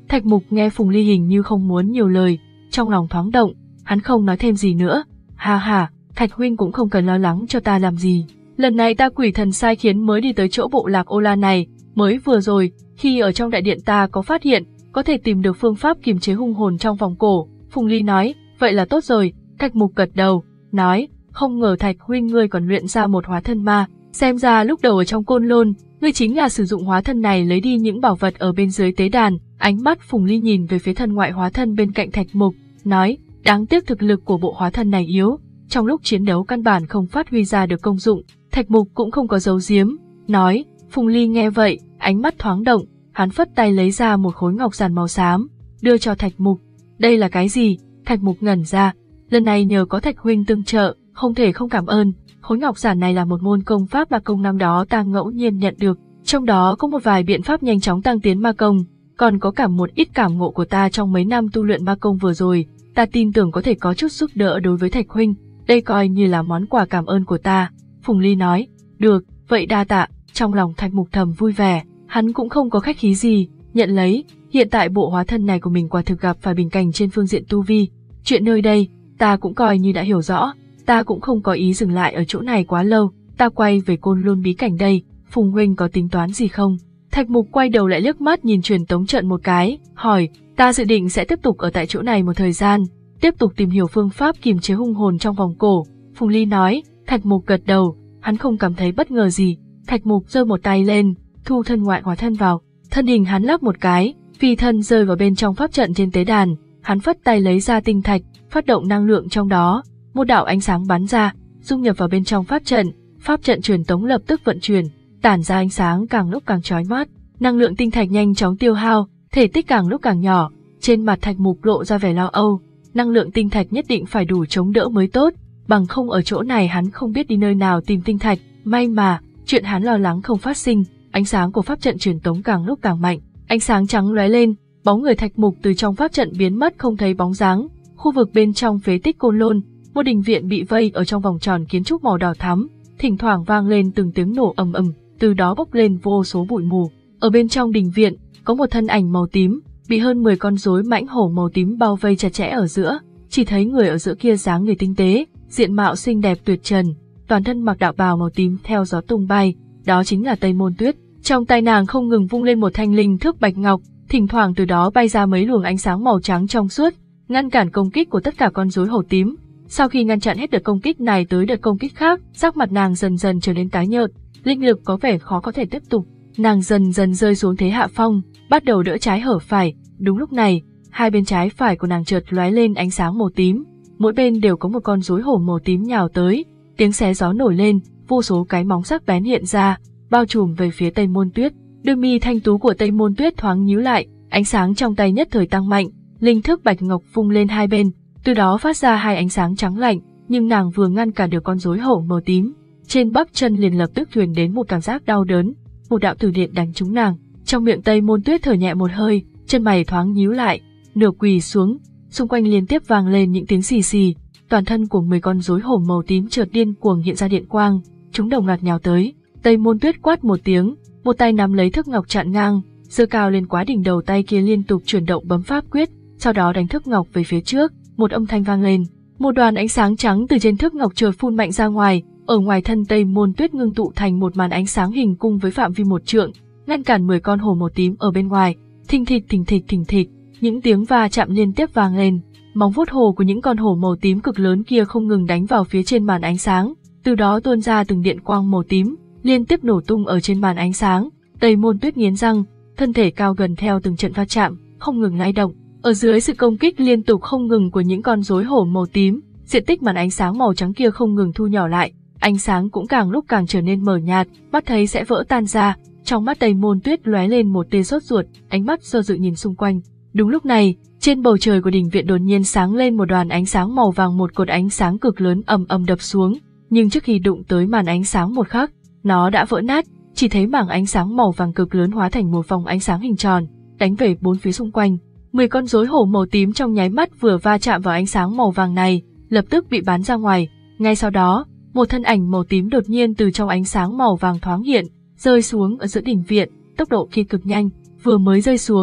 Thạch Mục nghe Phùng Ly hình như không muốn nhiều lời, trong lòng thoáng động, hắn không nói thêm gì nữa. Ha ha, Thạch huynh cũng không cần lo lắng cho ta làm gì. Lần này ta quỷ thần sai khiến mới đi tới chỗ bộ lạc Ô La này, mới vừa rồi, khi ở trong đại điện ta có phát hiện, có thể tìm được phương pháp kiềm chế hung hồn trong vòng cổ. Phùng Ly nói, vậy là tốt rồi. Thạch Mục gật đầu, nói, không ngờ Thạch huynh ngươi còn luyện ra một hóa thân ma, xem ra lúc đầu ở trong Côn Lôn, ngươi chính là sử dụng hóa thân này lấy đi những bảo vật ở bên dưới tế đàn. Ánh mắt Phùng Ly nhìn về phía thân ngoại hóa thân bên cạnh Thạch Mục, nói, đáng tiếc thực lực của bộ hóa thân này yếu, trong lúc chiến đấu căn bản không phát huy ra được công dụng. Thạch Mục cũng không có giấu giếm, nói, Phùng Ly nghe vậy, ánh mắt thoáng động, hắn phất tay lấy ra một khối ngọc giản màu xám, đưa cho Thạch Mục. Đây là cái gì? Thạch Mục ngẩn ra, lần này nhờ có Thạch huynh tương trợ, không thể không cảm ơn. Khối ngọc giản này là một môn công pháp ma công năm đó ta ngẫu nhiên nhận được, trong đó có một vài biện pháp nhanh chóng tăng tiến ma công, còn có cả một ít cảm ngộ của ta trong mấy năm tu luyện ma công vừa rồi, ta tin tưởng có thể có chút giúp đỡ đối với Thạch huynh, đây coi như là món quà cảm ơn của ta. Phùng Ly nói, được, vậy đa tạ. Trong lòng Thạch Mục thầm vui vẻ, hắn cũng không có khách khí gì, nhận lấy. Hiện tại bộ hóa thân này của mình quả thực gặp phải bình cảnh trên phương diện tu vi, chuyện nơi đây ta cũng coi như đã hiểu rõ, ta cũng không có ý dừng lại ở chỗ này quá lâu, ta quay về Côn Lôn bí cảnh đây. Phùng huynh có tính toán gì không? Thạch Mục quay đầu lại liếc mắt nhìn truyền tống trận một cái, hỏi, ta dự định sẽ tiếp tục ở tại chỗ này một thời gian, tiếp tục tìm hiểu phương pháp kiềm chế hung hồn trong vòng cổ. Phùng Ly nói. Thạch Mục gật đầu, hắn không cảm thấy bất ngờ gì. Thạch Mục giơ một tay lên, thu thân ngoại hóa thân vào, thân hình hắn lắc một cái, phi thân rơi vào bên trong pháp trận trên tế đàn. Hắn phất tay lấy ra tinh thạch, phát động năng lượng trong đó, một đạo ánh sáng bắn ra, dung nhập vào bên trong pháp trận. Pháp trận truyền tống lập tức vận chuyển, tản ra ánh sáng càng lúc càng chói mắt. Năng lượng tinh thạch nhanh chóng tiêu hao, thể tích càng lúc càng nhỏ. Trên mặt Thạch Mục lộ ra vẻ lo âu, năng lượng tinh thạch nhất định phải đủ chống đỡ mới tốt, bằng không ở chỗ này hắn không biết đi nơi nào tìm tinh thạch. May mà, chuyện hắn lo lắng không phát sinh. Ánh sáng của pháp trận truyền tống càng lúc càng mạnh, ánh sáng trắng lóe lên, bóng người Thạch Mục từ trong pháp trận biến mất không thấy bóng dáng. Khu vực bên trong phế tích Côn Lôn, một đình viện bị vây ở trong vòng tròn kiến trúc màu đỏ thắm, thỉnh thoảng vang lên từng tiếng nổ ầm ầm, từ đó bốc lên vô số bụi mù. Ở bên trong đình viện, có một thân ảnh màu tím, bị hơn mười con rối mãnh hổ màu tím bao vây chặt chẽ ở giữa. Chỉ thấy người ở giữa kia dáng người tinh tế, diện mạo xinh đẹp tuyệt trần, toàn thân mặc đạo bào màu tím theo gió tung bay, đó chính là Tây Môn Tuyết. Trong tay nàng không ngừng vung lên một thanh linh thước bạch ngọc, thỉnh thoảng từ đó bay ra mấy luồng ánh sáng màu trắng trong suốt, ngăn cản công kích của tất cả con rối hổ tím. Sau khi ngăn chặn hết đợt công kích này tới đợt công kích khác, sắc mặt nàng dần dần trở nên tái nhợt, linh lực có vẻ khó có thể tiếp tục. Nàng dần dần rơi xuống thế hạ phong, bắt đầu đỡ trái hở phải. Đúng lúc này, hai bên trái phải của nàng chợt lóe lên ánh sáng màu tím, mỗi bên đều có một con rối hổ màu tím nhào tới, tiếng xé gió nổi lên, vô số cái móng sắc bén hiện ra, bao trùm về phía Tây Môn Tuyết. Đôi mi thanh tú của Tây Môn Tuyết thoáng nhíu lại, ánh sáng trong tay nhất thời tăng mạnh, linh thước bạch ngọc vung lên hai bên, từ đó phát ra hai ánh sáng trắng lạnh, nhưng nàng vừa ngăn cản được con rối hổ màu tím, trên bắp chân liền lập tức truyền đến một cảm giác đau đớn, một đạo tử điện đánh trúng nàng. Trong miệng Tây Môn Tuyết thở nhẹ một hơi, chân mày thoáng nhíu lại, nửa quỳ xuống, xung quanh liên tiếp vang lên những tiếng xì xì, toàn thân của mười con rối hổ màu tím chợt điên cuồng hiện ra điện quang, chúng đồng loạt nhào tới. Tây Môn Tuyết quát một tiếng, một tay nắm lấy thước ngọc chặn ngang, giơ cao lên quá đỉnh đầu, tay kia liên tục chuyển động bấm pháp quyết, sau đó đánh thước ngọc về phía trước. Một âm thanh vang lên, một đoàn ánh sáng trắng từ trên thước ngọc chợt phun mạnh ra ngoài, ở ngoài thân Tây Môn Tuyết ngưng tụ thành một màn ánh sáng hình cung với phạm vi một trượng, ngăn cản mười con hổ màu tím ở bên ngoài. Thình thịch thình thịch thình thịch, những tiếng va chạm liên tiếp vang lên, móng vuốt hổ của những con hổ màu tím cực lớn kia không ngừng đánh vào phía trên màn ánh sáng, từ đó tuôn ra từng điện quang màu tím, liên tiếp nổ tung ở trên màn ánh sáng. Tây Môn Tuyết nghiến răng, thân thể cao gần theo từng trận va chạm, không ngừng lay động. Ở dưới sự công kích liên tục không ngừng của những con rối hổ màu tím, diện tích màn ánh sáng màu trắng kia không ngừng thu nhỏ lại, ánh sáng cũng càng lúc càng trở nên mờ nhạt, mắt thấy sẽ vỡ tan ra. Trong mắt Tây Môn Tuyết lóe lên một tia sốt ruột, ánh mắt do dự nhìn xung quanh. Đúng lúc này, trên bầu trời của đình viện đột nhiên sáng lên một đoàn ánh sáng màu vàng, một cột ánh sáng cực lớn ầm ầm đập xuống, nhưng trước khi đụng tới màn ánh sáng một khắc, nó đã vỡ nát, chỉ thấy mảng ánh sáng màu vàng cực lớn hóa thành một vòng ánh sáng hình tròn, đánh về bốn phía xung quanh. Mười con rối hổ màu tím trong nháy mắt vừa va chạm vào ánh sáng màu vàng này, lập tức bị bắn ra ngoài. Ngay sau đó, một thân ảnh màu tím đột nhiên từ trong ánh sáng màu vàng thoáng hiện, rơi xuống ở giữa đình viện, tốc độ kia cực nhanh, vừa mới rơi xuống,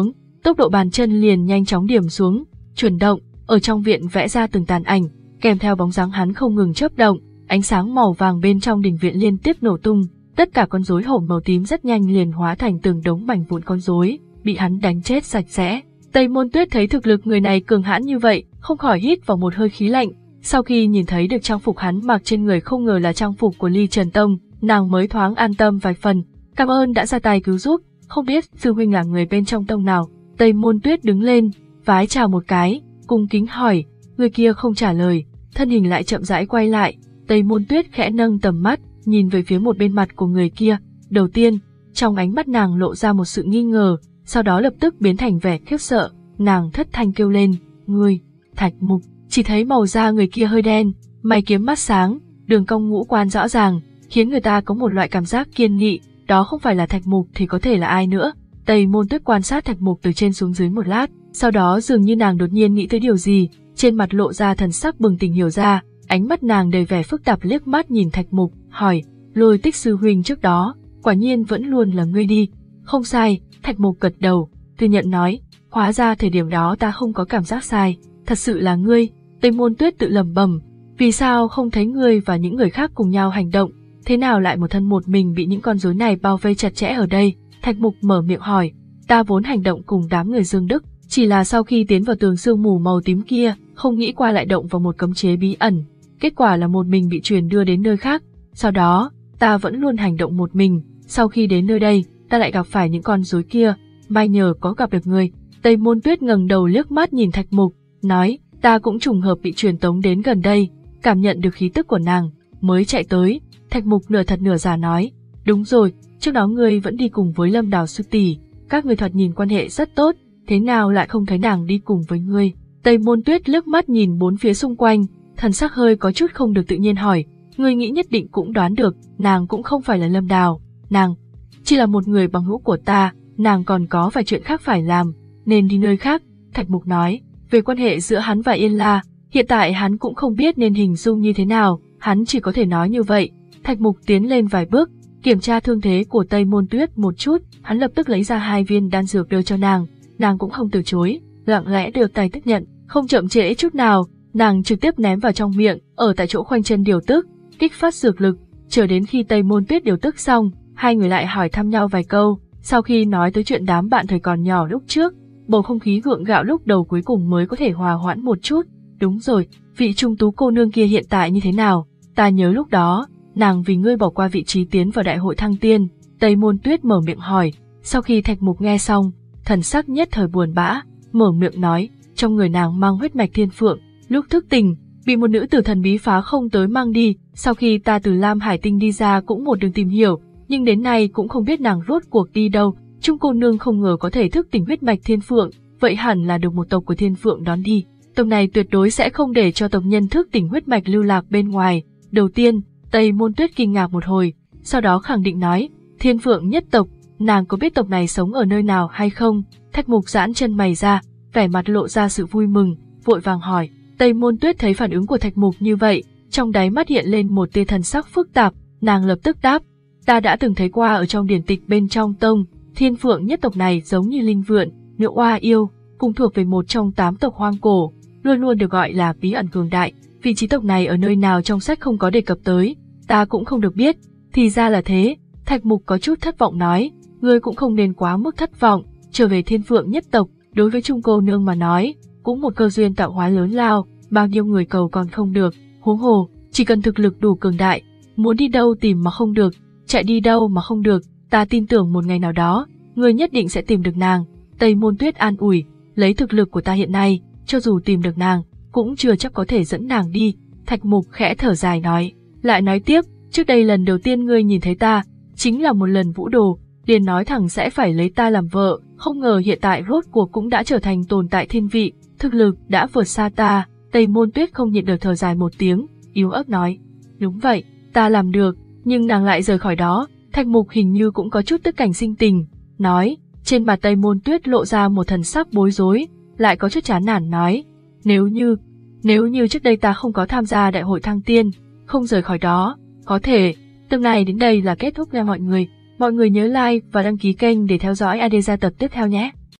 tốc độ bàn chân liền nhanh chóng điểm xuống, chuyển động, ở trong viện vẽ ra từng tàn ảnh, kèm theo bóng dáng hắn không ngừng chớp động, ánh sáng màu vàng bên trong đình viện liên tiếp nổ tung, tất cả con rối hổ màu tím rất nhanh liền hóa thành từng đống mảnh vụn con rối, bị hắn đánh chết sạch sẽ. Tây Môn Tuyết thấy thực lực người này cường hãn như vậy, không khỏi hít vào một hơi khí lạnh. Sau khi nhìn thấy được trang phục hắn mặc trên người không ngờ là trang phục của Ly Trần Tông, nàng mới thoáng an tâm vài phần. Cảm ơn đã ra tay cứu giúp, không biết sư huynh là người bên trong tông nào. Tây Môn Tuyết đứng lên, vái chào một cái, cung kính hỏi, người kia không trả lời, thân hình lại chậm rãi quay lại. Tây Môn Tuyết khẽ nâng tầm mắt, nhìn về phía một bên mặt của người kia. Đầu tiên, trong ánh mắt nàng lộ ra một sự nghi ngờ, sau đó lập tức biến thành vẻ khiếp sợ, nàng thất thanh kêu lên, ngươi, Thạch Mục. Chỉ thấy màu da người kia hơi đen, mày kiếm mắt sáng, đường cong ngũ quan rõ ràng, khiến người ta có một loại cảm giác kiên nghị, đó không phải là Thạch Mục thì có thể là ai nữa. Tây Môn Tuyết quan sát Thạch Mục từ trên xuống dưới một lát, sau đó dường như nàng đột nhiên nghĩ tới điều gì, trên mặt lộ ra thần sắc bừng tỉnh hiểu ra, ánh mắt nàng đầy vẻ phức tạp liếc mắt nhìn Thạch Mục, hỏi, Lôi Tích sư huynh trước đó, quả nhiên vẫn luôn là ngươi đi. Không sai, Thạch Mục gật đầu, thừa nhận nói, hóa ra thời điểm đó ta không có cảm giác sai, thật sự là ngươi. Tây Môn Tuyết tự lẩm bẩm, vì sao không thấy ngươi và những người khác cùng nhau hành động, thế nào lại một thân một mình bị những con rối này bao vây chặt chẽ ở đây? Thạch Mục mở miệng hỏi, ta vốn hành động cùng đám người Dương Đức, chỉ là sau khi tiến vào tường sương mù màu tím kia, không nghĩ qua lại động vào một cấm chế bí ẩn, kết quả là một mình bị truyền đưa đến nơi khác. Sau đó, ta vẫn luôn hành động một mình, sau khi đến nơi đây, ta lại gặp phải những con rối kia, may nhờ có gặp được ngươi. Tây Môn Tuyết ngẩng đầu liếc mắt nhìn Thạch Mục, nói, ta cũng trùng hợp bị truyền tống đến gần đây, cảm nhận được khí tức của nàng, mới chạy tới. Thạch Mục nửa thật nửa giả nói, đúng rồi, trước đó ngươi vẫn đi cùng với Lâm Đào sư tỷ, các ngươi thoạt nhìn quan hệ rất tốt, thế nào lại không thấy nàng đi cùng với ngươi? Tây Môn Tuyết liếc mắt nhìn bốn phía xung quanh, thần sắc hơi có chút không được tự nhiên hỏi, ngươi nghĩ nhất định cũng đoán được, nàng cũng không phải là Lâm Đào, nàng chỉ là một người bằng hữu của ta, nàng còn có vài chuyện khác phải làm, nên đi nơi khác. Thạch Mục nói, về quan hệ giữa hắn và Yên La, hiện tại hắn cũng không biết nên hình dung như thế nào, hắn chỉ có thể nói như vậy. Thạch Mục tiến lên vài bước, kiểm tra thương thế của Tây Môn Tuyết một chút, hắn lập tức lấy ra hai viên đan dược đưa cho nàng, nàng cũng không từ chối, lặng lẽ được tay tiếp nhận, không chậm trễ chút nào, nàng trực tiếp ném vào trong miệng, ở tại chỗ khoanh chân điều tức, kích phát dược lực, chờ đến khi Tây Môn Tuyết điều tức xong, hai người lại hỏi thăm nhau vài câu, sau khi nói tới chuyện đám bạn thời còn nhỏ lúc trước, bầu không khí gượng gạo lúc đầu cuối cùng mới có thể hòa hoãn một chút. Đúng rồi, vị trung tú cô nương kia hiện tại như thế nào? Ta nhớ lúc đó, nàng vì ngươi bỏ qua vị trí tiến vào đại hội thăng tiên. Tây Môn Tuyết mở miệng hỏi, sau khi Thạch Mục nghe xong, thần sắc nhất thời buồn bã, mở miệng nói, trong người nàng mang huyết mạch thiên phượng, lúc thức tỉnh, bị một nữ tử thần bí phá không tới mang đi, sau khi ta từ Lam Hải Tinh đi ra cũng một đường tìm hiểu, nhưng đến nay cũng không biết nàng rốt cuộc đi đâu. Trung cô nương không ngờ có thể thức tỉnh huyết mạch thiên phượng, vậy hẳn là được một tộc của thiên phượng đón đi. Tộc này tuyệt đối sẽ không để cho tộc nhân thức tỉnh huyết mạch lưu lạc bên ngoài. Đầu tiên, Tây Môn Tuyết kinh ngạc một hồi, sau đó khẳng định nói, thiên phượng nhất tộc, nàng có biết tộc này sống ở nơi nào hay không? Thạch Mục giãn chân mày ra, vẻ mặt lộ ra sự vui mừng, vội vàng hỏi. Tây Môn Tuyết thấy phản ứng của Thạch Mục như vậy, trong đáy mắt hiện lên một tia thần sắc phức tạp, nàng lập tức đáp, ta đã từng thấy qua ở trong điển tịch bên trong tông, thiên phượng nhất tộc này giống như linh vượn, nữ oa yêu, cùng thuộc về một trong tám tộc hoang cổ, luôn luôn được gọi là bí ẩn cường đại. Vị trí tộc này ở nơi nào trong sách không có đề cập tới, ta cũng không được biết. Thì ra là thế. Thạch Mục có chút thất vọng nói, ngươi cũng không nên quá mức thất vọng, trở về thiên phượng nhất tộc, đối với Trung cô nương mà nói, cũng một cơ duyên tạo hóa lớn lao, bao nhiêu người cầu còn không được, huống hồ, chỉ cần thực lực đủ cường đại, muốn đi đâu tìm mà không được, chạy đi đâu mà không được, ta tin tưởng một ngày nào đó, ngươi nhất định sẽ tìm được nàng. Tây Môn Tuyết an ủi, lấy thực lực của ta hiện nay, cho dù tìm được nàng, cũng chưa chắc có thể dẫn nàng đi. Thạch Mục khẽ thở dài nói, lại nói tiếp, trước đây lần đầu tiên ngươi nhìn thấy ta, chính là một lần vũ đồ, liền nói thẳng sẽ phải lấy ta làm vợ, không ngờ hiện tại rốt cuộc cũng đã trở thành tồn tại thiên vị, thực lực đã vượt xa ta. Tây Môn Tuyết không nhịn được thở dài một tiếng, yếu ớt nói, đúng vậy, ta làm được, nhưng nàng lại rời khỏi đó. Thạch Mục hình như cũng có chút tức cảnh sinh tình, nói, trên mặt Tây Môn Tuyết lộ ra một thần sắc bối rối, lại có chút chán nản nói, nếu như, nếu như trước đây ta không có tham gia đại hội thăng tiên, không rời khỏi đó, có thể. Tập này đến đây là kết thúc nha mọi người, mọi người nhớ like và đăng ký kênh để theo dõi a đê gia tập tiếp theo nhé.